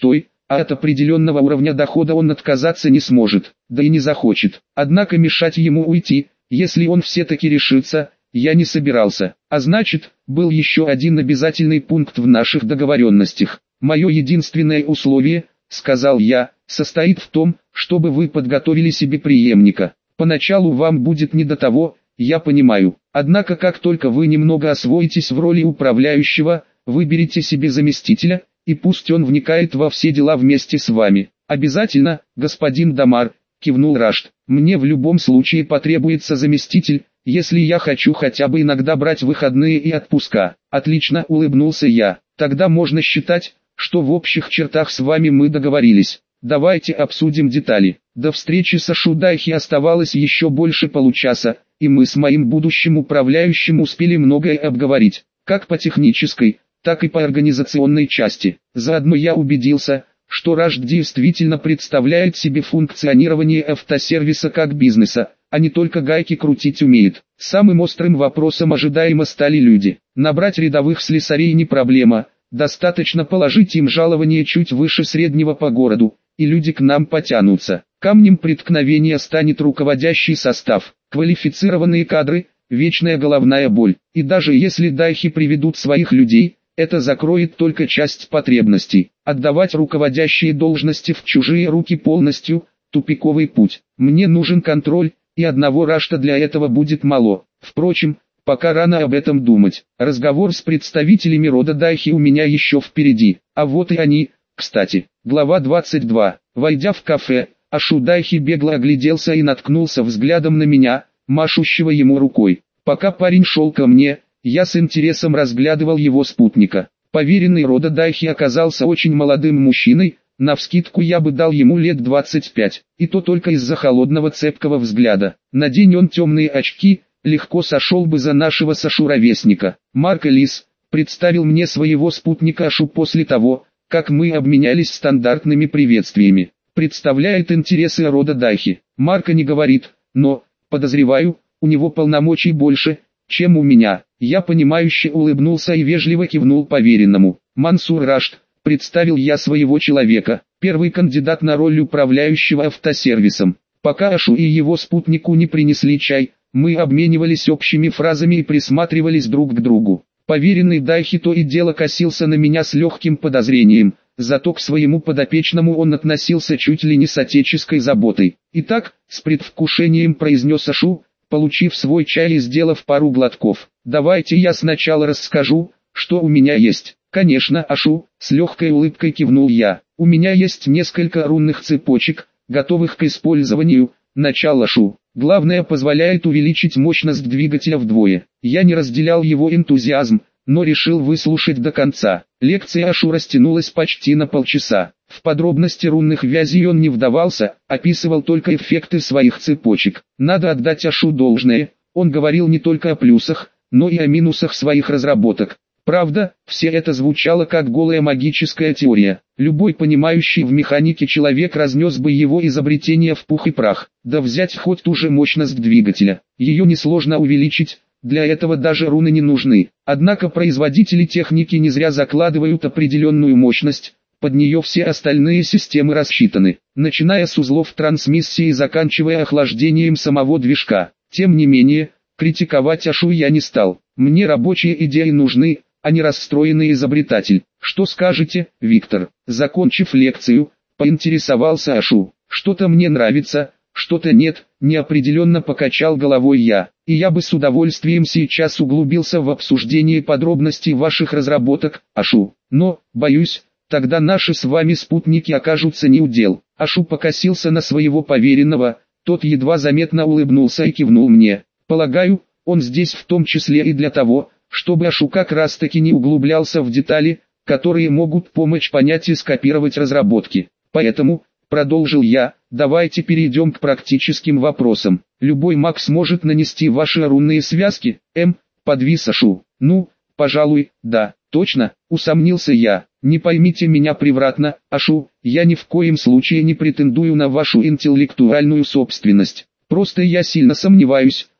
а от определенного уровня дохода он отказаться не сможет, да и не захочет. Однако мешать ему уйти, если он все-таки решится, я не собирался. А значит, был еще один обязательный пункт в наших договоренностях. Мое единственное условие, сказал я, состоит в том, чтобы вы подготовили себе преемника. Поначалу вам будет не до того, я понимаю. Однако как только вы немного освоитесь в роли управляющего, выберите себе заместителя, и пусть он вникает во все дела вместе с вами. Обязательно, господин Дамар, кивнул Рашд. Мне в любом случае потребуется заместитель, если я хочу хотя бы иногда брать выходные и отпуска. Отлично, улыбнулся я. Тогда можно считать, что в общих чертах с вами мы договорились. Давайте обсудим детали. До встречи с Ашудайхи оставалось еще больше получаса, и мы с моим будущим управляющим успели многое обговорить, как по технической, так и по организационной части. Заодно я убедился, что Рашд действительно представляет себе функционирование автосервиса как бизнеса, а не только гайки крутить умеет. Самым острым вопросом ожидаемо стали люди. Набрать рядовых слесарей не проблема, достаточно положить им жалование чуть выше среднего по городу, и люди к нам потянутся. Камнем преткновения станет руководящий состав, квалифицированные кадры, вечная головная боль. И даже если дайхи приведут своих людей, это закроет только часть потребностей. Отдавать руководящие должности в чужие руки полностью – тупиковый путь. Мне нужен контроль, и одного Рашта для этого будет мало. Впрочем, пока рано об этом думать. Разговор с представителями рода Дайхи у меня еще впереди. А вот и они, кстати. Глава двадцать два. Войдя в кафе, Ашудайхи бегло огляделся и наткнулся взглядом на меня, машущего ему рукой. Пока парень шел ко мне, я с интересом разглядывал его спутника. Поверенный рода Дайхи оказался очень молодым мужчиной, навскидку я бы дал ему лет двадцать пять, и то только из-за холодного цепкого взгляда. Надень он темные очки, легко сошел бы за нашего Сашу-ровесника. Марк Элис представил мне своего спутника Ашу после того, как мы обменялись стандартными приветствиями. Представляет интересы рода Дайхи. Марка не говорит, но, подозреваю, у него полномочий больше, чем у меня. Я понимающе улыбнулся и вежливо кивнул поверенному. Мансур Рашд, представил я своего человека, первый кандидат на роль управляющего автосервисом. Пока Ашу и его спутнику не принесли чай, мы обменивались общими фразами и присматривались друг к другу. Поверенный Дайхи то и дело косился на меня с легким подозрением, зато к своему подопечному он относился чуть ли не с отеческой заботой. «Итак», с предвкушением произнес Ашу, получив свой чай и сделав пару глотков, «давайте я сначала расскажу, что у меня есть». «Конечно, Ашу», с легкой улыбкой кивнул я, «у меня есть несколько рунных цепочек, готовых к использованию». Начало Ашу. Главное, позволяет увеличить мощность двигателя вдвое. Я не разделял его энтузиазм, но решил выслушать до конца. Лекция Ашу растянулась почти на полчаса. В подробности рунных вязей он не вдавался, описывал только эффекты своих цепочек. Надо отдать Ашу должное, он говорил не только о плюсах, но и о минусах своих разработок. Правда, все это звучало как голая магическая теория. Любой понимающий в механике человек разнес бы его изобретение в пух и прах. Да взять хоть ту же мощность двигателя. Ее несложно увеличить, для этого даже руны не нужны. Однако производители техники не зря закладывают определенную мощность, под нее все остальные системы рассчитаны, начиная с узлов трансмиссии и заканчивая охлаждением самого движка. Тем не менее, критиковать Ашу я не стал. Мне рабочие идеи нужны, а не расстроенный изобретатель. Что скажете, Виктор? Закончив лекцию, поинтересовался Ашу. Что-то мне нравится, что-то нет, неопределенно покачал головой я. И я бы с удовольствием сейчас углубился в обсуждение подробностей ваших разработок, Ашу. Но, боюсь, тогда наши с вами спутники окажутся не у дел. Ашу покосился на своего поверенного, тот едва заметно улыбнулся и кивнул мне. Полагаю, он здесь в том числе и для того, чтобы Ашу как раз таки не углублялся в детали, которые могут помочь понять и скопировать разработки. Поэтому, продолжил я, давайте перейдем к практическим вопросам. Любой маг сможет нанести ваши рунные связки, М, подвис Ашу. Ну, пожалуй, да, точно, усомнился я. Не поймите меня превратно, Ашу, я ни в коем случае не претендую на вашу интеллектуальную собственность. Просто я сильно сомневаюсь,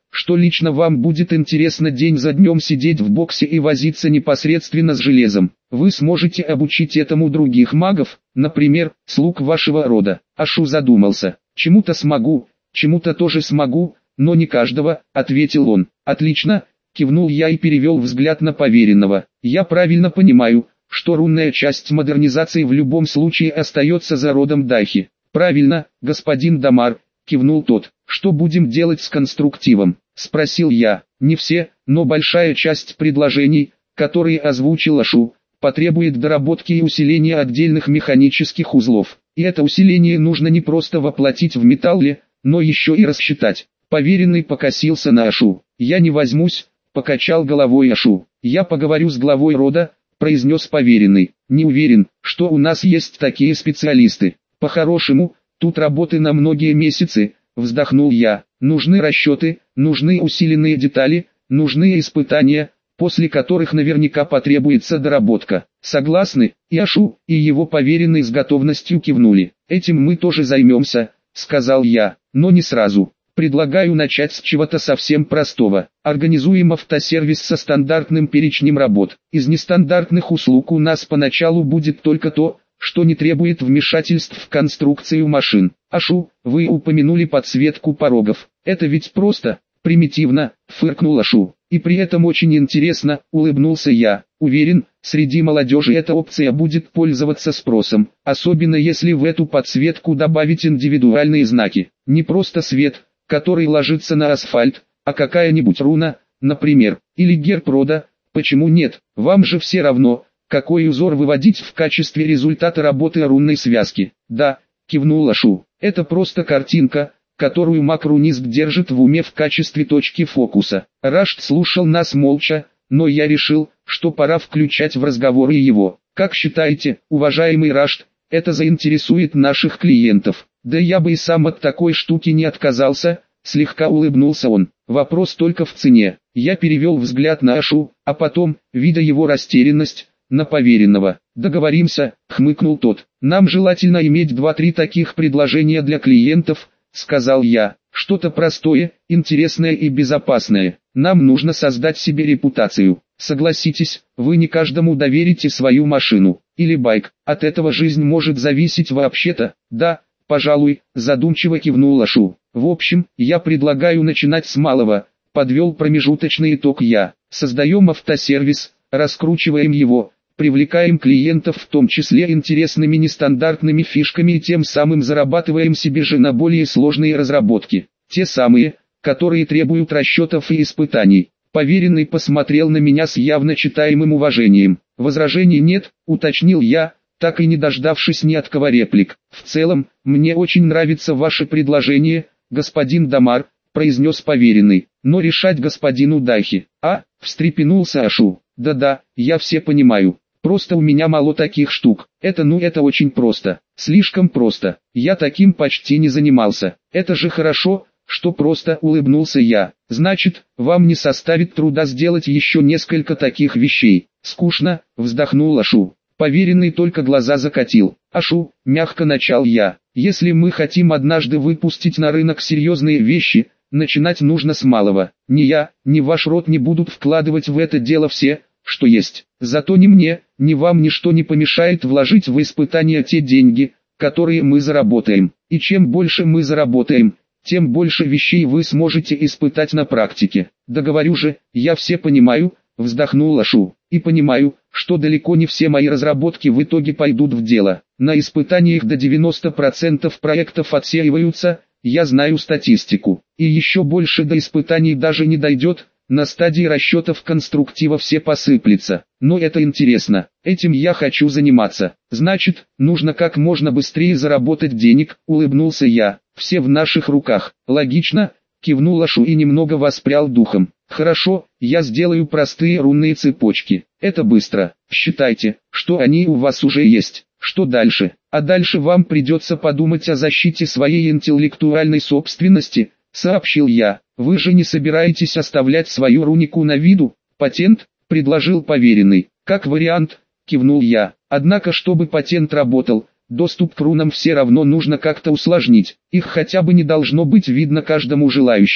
что лично вам будет интересно день за днем сидеть в боксе и возиться непосредственно с железом. Вы сможете обучить этому других магов, например, слуг вашего рода. Ашу задумался. Чему-то смогу, чему-то тоже смогу, но не каждого, ответил он. Отлично, кивнул я и перевел взгляд на поверенного. Я правильно понимаю, что рунная часть модернизации в любом случае остается за родом Дахи. Правильно, господин Дамар, кивнул тот. Что будем делать с конструктивом? Спросил я. Не все, но большая часть предложений, которые озвучил Ашу, потребует доработки и усиления отдельных механических узлов. И это усиление нужно не просто воплотить в металле, но еще и рассчитать. Поверенный покосился на Ашу. Я не возьмусь, покачал головой Ашу. Я поговорю с главой рода, произнес поверенный. Не уверен, что у нас есть такие специалисты. По-хорошему, тут работы на многие месяцы, вздохнул я. Нужны расчеты, нужны усиленные детали, нужны испытания, после которых наверняка потребуется доработка. Согласны? И Ашу, и его поверенный с готовностью кивнули. Этим мы тоже займемся, сказал я, но не сразу. Предлагаю начать с чего-то совсем простого. Организуем автосервис со стандартным перечнем работ. Из нестандартных услуг у нас поначалу будет только то, что не требует вмешательств в конструкцию машин. Ашу, вы упомянули подсветку порогов. Это ведь просто, примитивно, фыркнул Ашу. И при этом очень интересно, улыбнулся я. Уверен, среди молодежи эта опция будет пользоваться спросом, особенно если в эту подсветку добавить индивидуальные знаки. Не просто свет, который ложится на асфальт, а какая-нибудь руна, например, или герб рода. Почему нет? Вам же все равно, какой узор выводить в качестве результата работы рунной связки. Да, кивнул Ашу. Это просто картинка, которую маг-рунист держит в уме в качестве точки фокуса. Рашт слушал нас молча, но я решил, что пора включать в разговор и его. Как считаете, уважаемый Рашт, это заинтересует наших клиентов? Да я бы и сам от такой штуки не отказался, слегка улыбнулся он. Вопрос только в цене. Я перевел взгляд на Ашу, а потом, видя его растерянность, на поверенного. Договоримся, хмыкнул тот. Нам желательно иметь два-три таких предложения для клиентов, сказал я. Что-то простое, интересное и безопасное. Нам нужно создать себе репутацию. Согласитесь, вы не каждому доверите свою машину или байк. От этого жизнь может зависеть вообще-то. Да, пожалуй, задумчиво кивнул Ашу. В общем, я предлагаю начинать с малого. Подвел промежуточный итог я. Создаем автосервис, раскручиваем его, привлекаем клиентов в том числе интересными нестандартными фишками и тем самым зарабатываем себе же на более сложные разработки. Те самые, которые требуют расчетов и испытаний. Поверенный посмотрел на меня с явно читаемым уважением. Возражений нет, уточнил я, так и не дождавшись ни от кого реплик. В целом, мне очень нравится ваше предложение, господин Дамар, произнес поверенный. Но решать господину Дахи. А, встрепенулся Ашу. Да-да, я все понимаю. Просто у меня мало таких штук. Это ну это очень просто. Слишком просто. Я таким почти не занимался. Это же хорошо, что просто, улыбнулся я. Значит, вам не составит труда сделать еще несколько таких вещей. Скучно, вздохнул Ашу. Поверенный только глаза закатил. Ашу, мягко начал я. Если мы хотим однажды выпустить на рынок серьезные вещи, начинать нужно с малого. Ни я, ни ваш род не будут вкладывать в это дело все, что есть. Зато ни мне, ни вам ничто не помешает вложить в испытания те деньги, которые мы заработаем. И чем больше мы заработаем, тем больше вещей вы сможете испытать на практике. Да говорю же, я все понимаю, вздохнул Ашу. И понимаю, что далеко не все мои разработки в итоге пойдут в дело. На испытаниях до девяноста процентов проектов отсеиваются, я знаю статистику. И еще больше до испытаний даже не дойдет. На стадии расчетов конструктива все посыплется. Но это интересно. Этим я хочу заниматься. Значит, нужно как можно быстрее заработать денег, улыбнулся я. Все в наших руках. Логично, кивнул Ашу и немного воспрял духом. Хорошо, я сделаю простые рунные цепочки. Это быстро. Считайте, что они у вас уже есть. Что дальше? А дальше вам придется подумать о защите своей интеллектуальной собственности, сообщил я. Вы же не собираетесь оставлять свою рунику на виду? Патент, предложил поверенный. Как вариант, кивнул я. Однако, чтобы патент работал, доступ к рунам все равно нужно как-то усложнить. Их хотя бы не должно быть видно каждому желающему.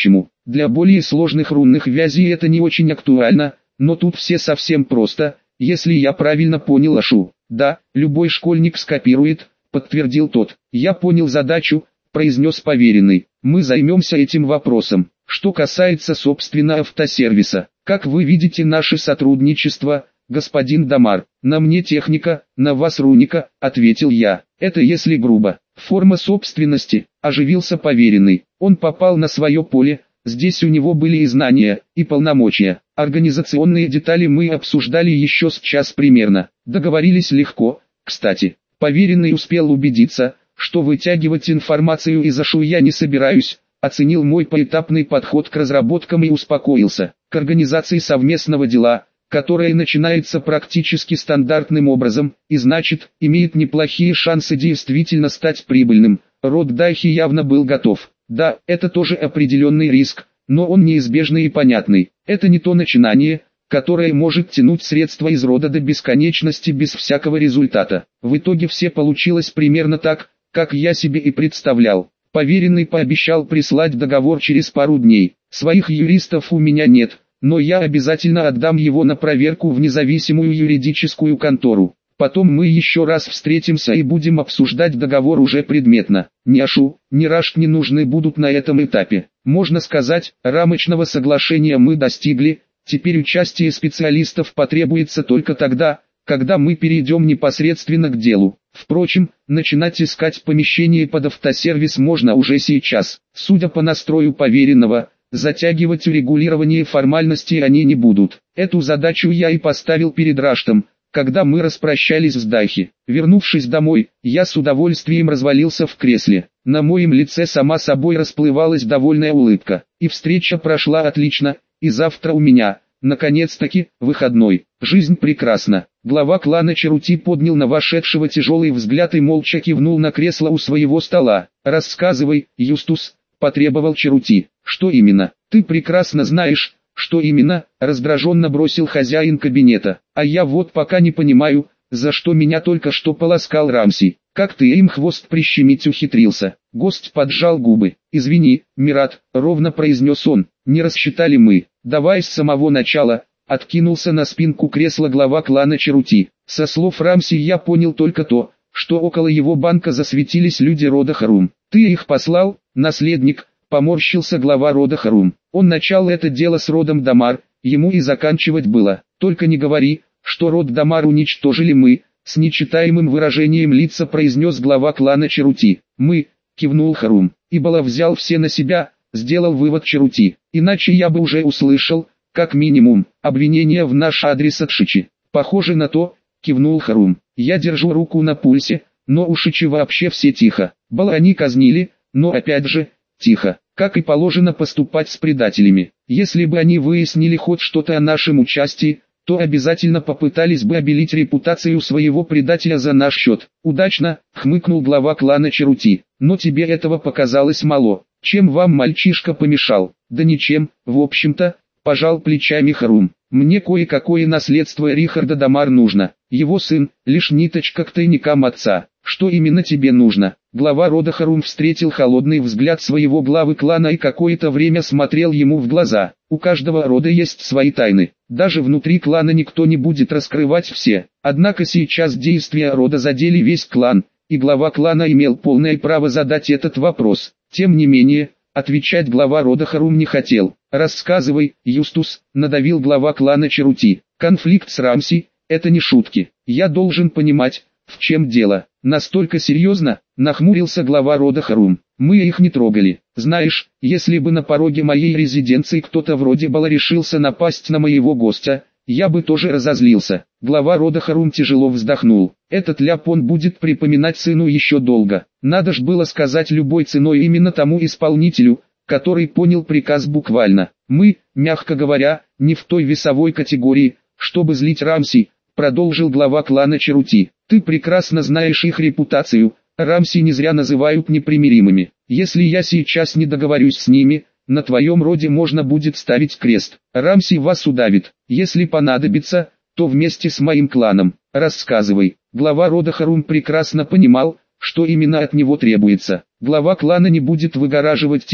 Для более сложных рунных вязей это не очень актуально, но тут все совсем просто, если я правильно понял Ашу. Да, любой школьник скопирует, подтвердил тот. Я понял задачу, произнес поверенный. Мы займемся этим вопросом. Что касается собственно автосервиса, как вы видите наше сотрудничество, господин Дамар, на мне техника, на вас руника, ответил я. Это если грубо. Форма собственности, оживился поверенный. Он попал на свое поле, здесь у него были и знания, и полномочия. Организационные детали мы обсуждали еще с час примерно. Договорились легко, кстати. Поверенный успел убедиться, что вытягивать информацию из Ашу я не собираюсь, оценил мой поэтапный подход к разработкам и успокоился. К организации совместного дела, которое начинается практически стандартным образом, и значит, имеет неплохие шансы действительно стать прибыльным, род Дайхи явно был готов. Да, это тоже определенный риск, но он неизбежный и понятный. Это не то начинание, которое может тянуть средства из рода до бесконечности без всякого результата. В итоге все получилось примерно так, как я себе и представлял. Поверенный пообещал прислать договор через пару дней. Своих юристов у меня нет, но я обязательно отдам его на проверку в независимую юридическую контору. Потом мы еще раз встретимся и будем обсуждать договор уже предметно. Ни Ашу, ни Рашт не нужны будут на этом этапе. Можно сказать, рамочного соглашения мы достигли, теперь участие специалистов потребуется только тогда, когда мы перейдем непосредственно к делу. Впрочем, начинать искать помещение под автосервис можно уже сейчас. Судя по настрою поверенного, затягивать урегулирование формальностей они не будут. Эту задачу я и поставил перед Раштом, когда мы распрощались с Дайхи. Вернувшись домой, я с удовольствием развалился в кресле. На моем лице сама собой расплывалась довольная улыбка. И встреча прошла отлично, и завтра у меня, наконец-таки, выходной. Жизнь прекрасна. Глава клана Черути поднял на вошедшего тяжелый взгляд и молча кивнул на кресло у своего стола. «Рассказывай, Юстус», — потребовал Черути. «Что именно? Ты прекрасно знаешь, что именно», — раздраженно бросил хозяин кабинета. «А я вот пока не понимаю, за что меня только что полоскал Рамси. Как ты им хвост прищемить ухитрился?» Гость поджал губы. «Извини, Мират», — ровно произнес он, — «не рассчитали мы. Давай с самого начала», — откинулся на спинку кресла глава клана Черути. «Со слов Рамси я понял только то, что около его банка засветились люди рода Харум. Ты их послал, наследник?» — поморщился глава рода Харум. «Он начал это дело с родом Дамар, ему и заканчивать было. Только не говори, что род Дамар уничтожили мы», — с нечитаемым выражением лица произнес глава клана Черути. «Мы», — кивнул Харум, — «Ибола взял все на себя», — сделал вывод Черути. «Иначе я бы уже услышал, как минимум, обвинения в наш адрес от Шичи». «Похоже на то», — кивнул Харум. «Я держу руку на пульсе, но у Шичи вообще все тихо. Бала они казнили, но опять же, тихо, как и положено поступать с предателями. Если бы они выяснили хоть что-то о нашем участии, то обязательно попытались бы обелить репутацию своего предателя за наш счет». «Удачно», — хмыкнул глава клана Черути. «Но тебе этого показалось мало. Чем вам мальчишка помешал?» «Да ничем, в общем-то», — пожал плечами Харум. «Мне кое-какое наследство Рихарда Дамар нужно. Его сын, лишь ниточка к тайникам отца. Что именно тебе нужно?» Глава рода Харум встретил холодный взгляд своего главы клана и какое-то время смотрел ему в глаза. «У каждого рода есть свои тайны. Даже внутри клана никто не будет раскрывать все. Однако сейчас действия рода задели весь клан, и глава клана имел полное право задать этот вопрос. Тем не менее, отвечать глава рода Харум не хотел. «Рассказывай, Юстус», — надавил глава клана Черути. «Конфликт с Рамси — это не шутки. Я должен понимать, в чем дело». «Настолько серьезно?» — нахмурился глава рода Харум. «Мы их не трогали. Знаешь, если бы на пороге моей резиденции кто-то вроде Бала решился напасть на моего гостя, я бы тоже разозлился». Глава рода Харум тяжело вздохнул. «Этот ляп он будет припоминать сыну еще долго. Надо ж было сказать любой ценой именно тому исполнителю, который понял приказ буквально. Мы, мягко говоря, не в той весовой категории, чтобы злить Рамси», — продолжил глава клана Черути. «Ты прекрасно знаешь их репутацию, Рамси не зря называют непримиримыми. Если я сейчас не договорюсь с ними, на твоем роде можно будет ставить крест. Рамси вас удавит. Если понадобится, то вместе с моим кланом. Рассказывай». Глава рода Харум прекрасно понимал, что именно от него требуется. Глава клана не будет выгораживать тех,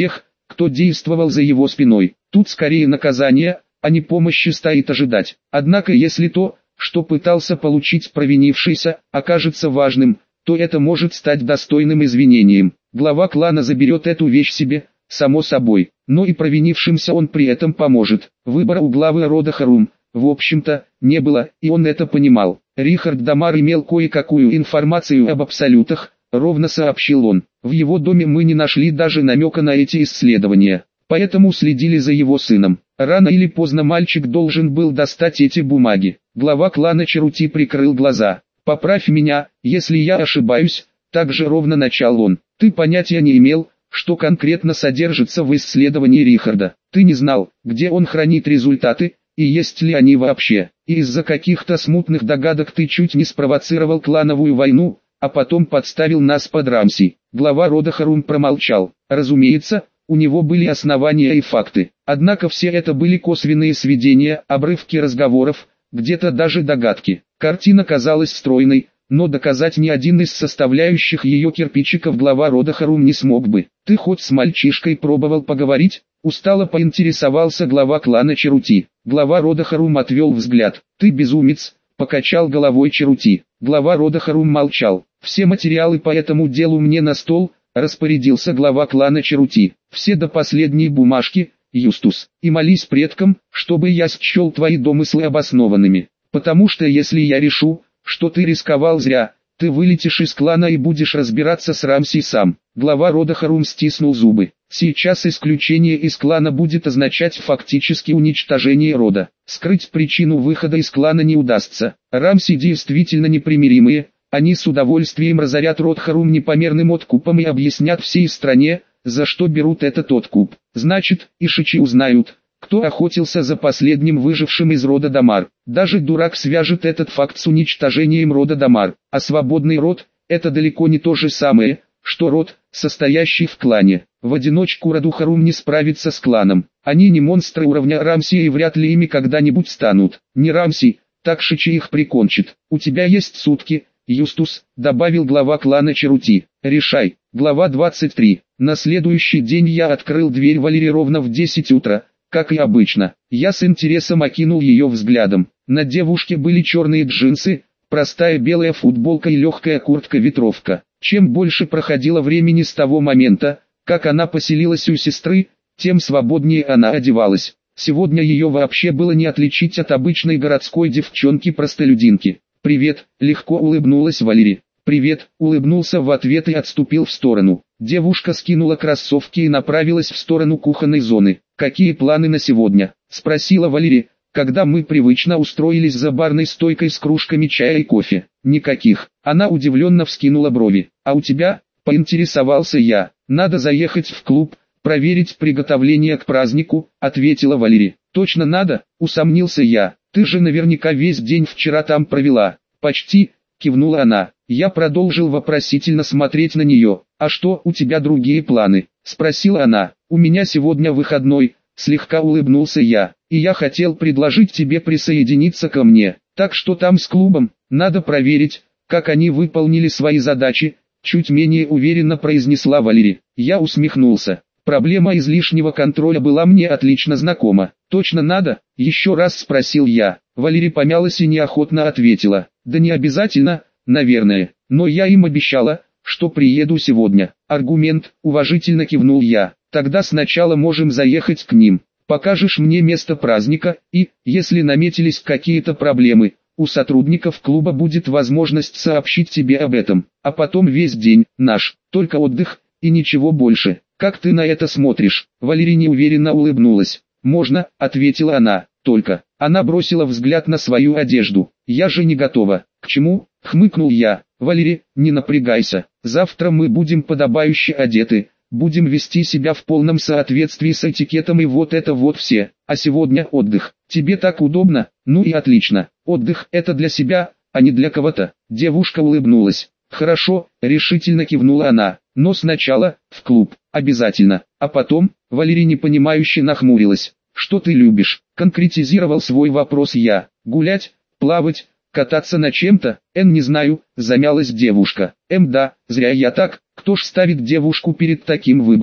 кто действовал за его спиной. Тут скорее наказание, а не помощи стоит ожидать. Однако если то, что пытался получить провинившийся, окажется важным, то это может стать достойным извинением. Глава клана заберет эту вещь себе, само собой, но и провинившимся он при этом поможет. Выбора у главы рода Харум, в общем-то, не было, и он это понимал. Рихард Дамар имел кое-какую информацию об абсолютах, ровно сообщил он. В его доме мы не нашли даже намека на эти исследования, поэтому следили за его сыном. Рано или поздно мальчик должен был достать эти бумаги. Глава клана Черути прикрыл глаза. «Поправь меня, если я ошибаюсь», так же ровно начал он. «Ты понятия не имел, что конкретно содержится в исследовании Рихарда. Ты не знал, где он хранит результаты, и есть ли они вообще. И из-за каких-то смутных догадок ты чуть не спровоцировал клановую войну, а потом подставил нас под Рамси». Глава рода Харум промолчал. Разумеется, у него были основания и факты. Однако все это были косвенные сведения, обрывки разговоров, где-то даже догадки. Картина казалась стройной, но доказать ни один из составляющих ее кирпичиков глава рода Харум не смог бы. «Ты хоть с мальчишкой пробовал поговорить?» Устало поинтересовался глава клана Черути. Глава рода Харум отвел взгляд. «Ты безумец», — покачал головой Черути. Глава рода Харум молчал. «Все материалы по этому делу мне на стол», — распорядился глава клана Черути. «Все до последней бумажки, Юстус, и молись предкам, чтобы я счел твои домыслы обоснованными. Потому что если я решу, что ты рисковал зря, ты вылетишь из клана и будешь разбираться с Рамси сам». Глава рода Харум стиснул зубы. Сейчас исключение из клана будет означать фактически уничтожение рода. Скрыть причину выхода из клана не удастся. Рамси действительно непримиримые, они с удовольствием разорят род Харум непомерным откупом и объяснят всей стране, за что берут этот откуп. Значит, ишичи узнают, кто охотился за последним выжившим из рода Дамар. Даже дурак свяжет этот факт с уничтожением рода Дамар. А свободный род – это далеко не то же самое, что род, состоящий в клане. В одиночку роду Харум не справится с кланом. Они не монстры уровня Рамси и вряд ли ими когда-нибудь станут. Не Рамси, так Шичи их прикончит. «У тебя есть сутки, Юстус», — добавил глава клана Черути. «Решай». Глава двадцать три. На следующий день я открыл дверь Валерии ровно в десять утра, как и обычно. Я с интересом окинул ее взглядом. На девушке были черные джинсы, простая белая футболка и легкая куртка-ветровка. Чем больше проходило времени с того момента, как она поселилась у сестры, тем свободнее она одевалась. Сегодня ее вообще было не отличить от обычной городской девчонки-простолюдинки. «Привет», — легко улыбнулась Валерия. «Привет», — улыбнулся в ответ и отступил в сторону. Девушка скинула кроссовки и направилась в сторону кухонной зоны. «Какие планы на сегодня?» — спросила Валерия, когда мы привычно устроились за барной стойкой с кружками чая и кофе. «Никаких». Она удивленно вскинула брови. «А у тебя?» — поинтересовался я. «Надо заехать в клуб, проверить приготовление к празднику», — ответила Валерия. «Точно надо?» — усомнился я. «Ты же наверняка весь день вчера там провела». «Почти», — кивнула она. Я продолжил вопросительно смотреть на нее. «А что, у тебя другие планы?» — спросила она. «У меня сегодня выходной», — слегка улыбнулся я. «И я хотел предложить тебе присоединиться ко мне. Так что там с клубом, надо проверить, как они выполнили свои задачи», — чуть менее уверенно произнесла Валерия. Я усмехнулся. Проблема излишнего контроля была мне отлично знакома. «Точно надо?» — еще раз спросил я. Валерия помялась и неохотно ответила. «Да не обязательно, наверное, но я им обещала, что приеду сегодня». «Аргумент», — уважительно кивнул я. «Тогда сначала можем заехать к ним. Покажешь мне место праздника, и, если наметились какие-то проблемы, у сотрудников клуба будет возможность сообщить тебе об этом. А потом весь день наш, только отдых, и ничего больше. Как ты на это смотришь?» Валерия неуверенно улыбнулась. «Можно», — ответила она, — «только». Она бросила взгляд на свою одежду. «Я же не готова». «К чему?» — хмыкнул я. «Валерия, не напрягайся. Завтра мы будем подобающе одеты, будем вести себя в полном соответствии с этикетом и вот это вот все. А сегодня отдых. Тебе так удобно?» «Ну и отлично. Отдых — это для себя, а не для кого-то». Девушка улыбнулась. «Хорошо», — решительно кивнула она. «Но сначала, в клуб, обязательно. А потом?» Валерия непонимающе нахмурилась. «Что ты любишь?» — конкретизировал свой вопрос я. «Гулять, плавать, кататься на чем-то?» «Эн, не знаю», — замялась девушка. «Эм, да, зря я так. Кто ж ставит девушку перед таким выбором?»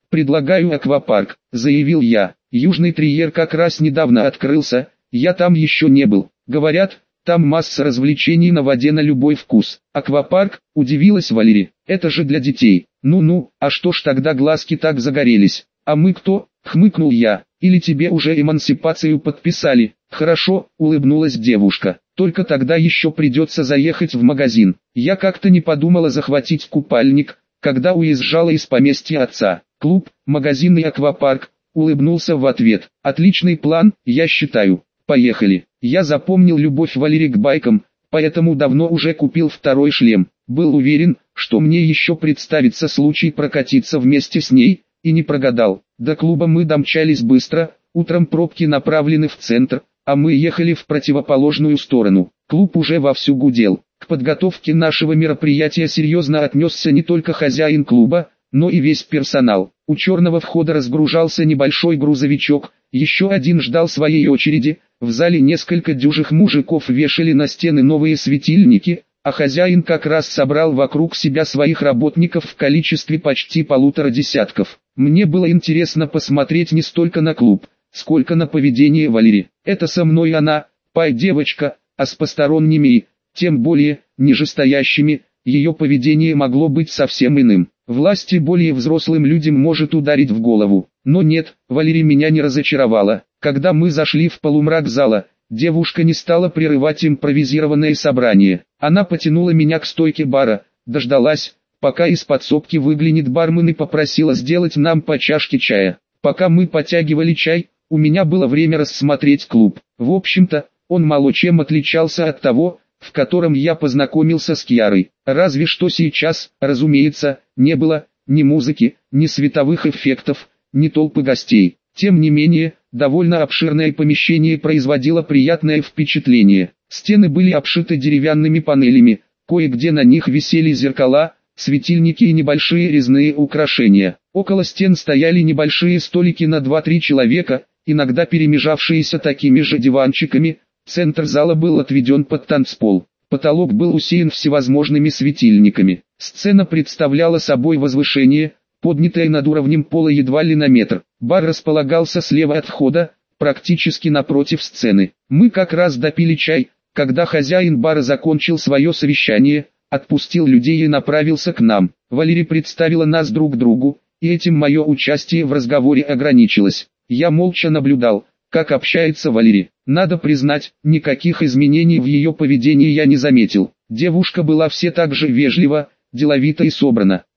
«Предлагаю аквапарк», — заявил я. «Южный Триер как раз недавно открылся, я там еще не был. Говорят, там масса развлечений на воде на любой вкус». «Аквапарк?» — удивилась Валерия. «Это же для детей». «Ну-ну, а что ж тогда глазки так загорелись?» «А мы кто?» — хмыкнул я. «Или тебе уже эмансипацию подписали?» «Хорошо», — улыбнулась девушка. «Только тогда еще придется заехать в магазин. Я как-то не подумала захватить купальник, когда уезжала из поместья отца». «Клуб, магазин и аквапарк», — улыбнулся в ответ. «Отличный план, я считаю. Поехали». Я запомнил любовь Валерии к байкам, поэтому давно уже купил второй шлем. Был уверен, что мне еще представится случай прокатиться вместе с ней, и не прогадал. До клуба мы домчались быстро, утром пробки направлены в центр, а мы ехали в противоположную сторону. Клуб уже вовсю гудел. К подготовке нашего мероприятия серьезно отнесся не только хозяин клуба, но и весь персонал. У черного входа разгружался небольшой грузовичок, еще один ждал своей очереди, в зале несколько дюжих мужиков вешали на стены новые светильники, а хозяин как раз собрал вокруг себя своих работников в количестве почти полутора десятков. Мне было интересно посмотреть не столько на клуб, сколько на поведение Валерии. Это со мной она, пай-девочка, а с посторонними, тем более, нижестоящими, ее поведение могло быть совсем иным. Власти более взрослым людям может ударить в голову. Но нет, Валерия меня не разочаровала. Когда мы зашли в полумрак зала, девушка не стала прерывать импровизированное собрание. Она потянула меня к стойке бара, дождалась, пока из подсобки выглянет бармен и попросила сделать нам по чашке чая. Пока мы потягивали чай, у меня было время рассмотреть клуб. В общем-то, он мало чем отличался от того, в котором я познакомился с Кьярой. Разве что сейчас, разумеется, не было ни музыки, ни световых эффектов, ни толпы гостей. Тем не менее, довольно обширное помещение производило приятное впечатление. Стены были обшиты деревянными панелями, кое-где на них висели зеркала, светильники и небольшие резные украшения. Около стен стояли небольшие столики на два-три человека, иногда перемежавшиеся такими же диванчиками. Центр зала был отведен под танцпол. Потолок был усеян всевозможными светильниками. Сцена представляла собой возвышение, поднятое над уровнем пола едва ли на метр. Бар располагался слева от входа, практически напротив сцены. Мы как раз допили чай, когда хозяин бара закончил свое совещание, отпустил людей и направился к нам. Валерия представила нас друг другу, и этим мое участие в разговоре ограничилось. Я молча наблюдал, как общается Валерия. Надо признать, никаких изменений в ее поведении я не заметил. Девушка была все так же вежлива, деловита и собрана.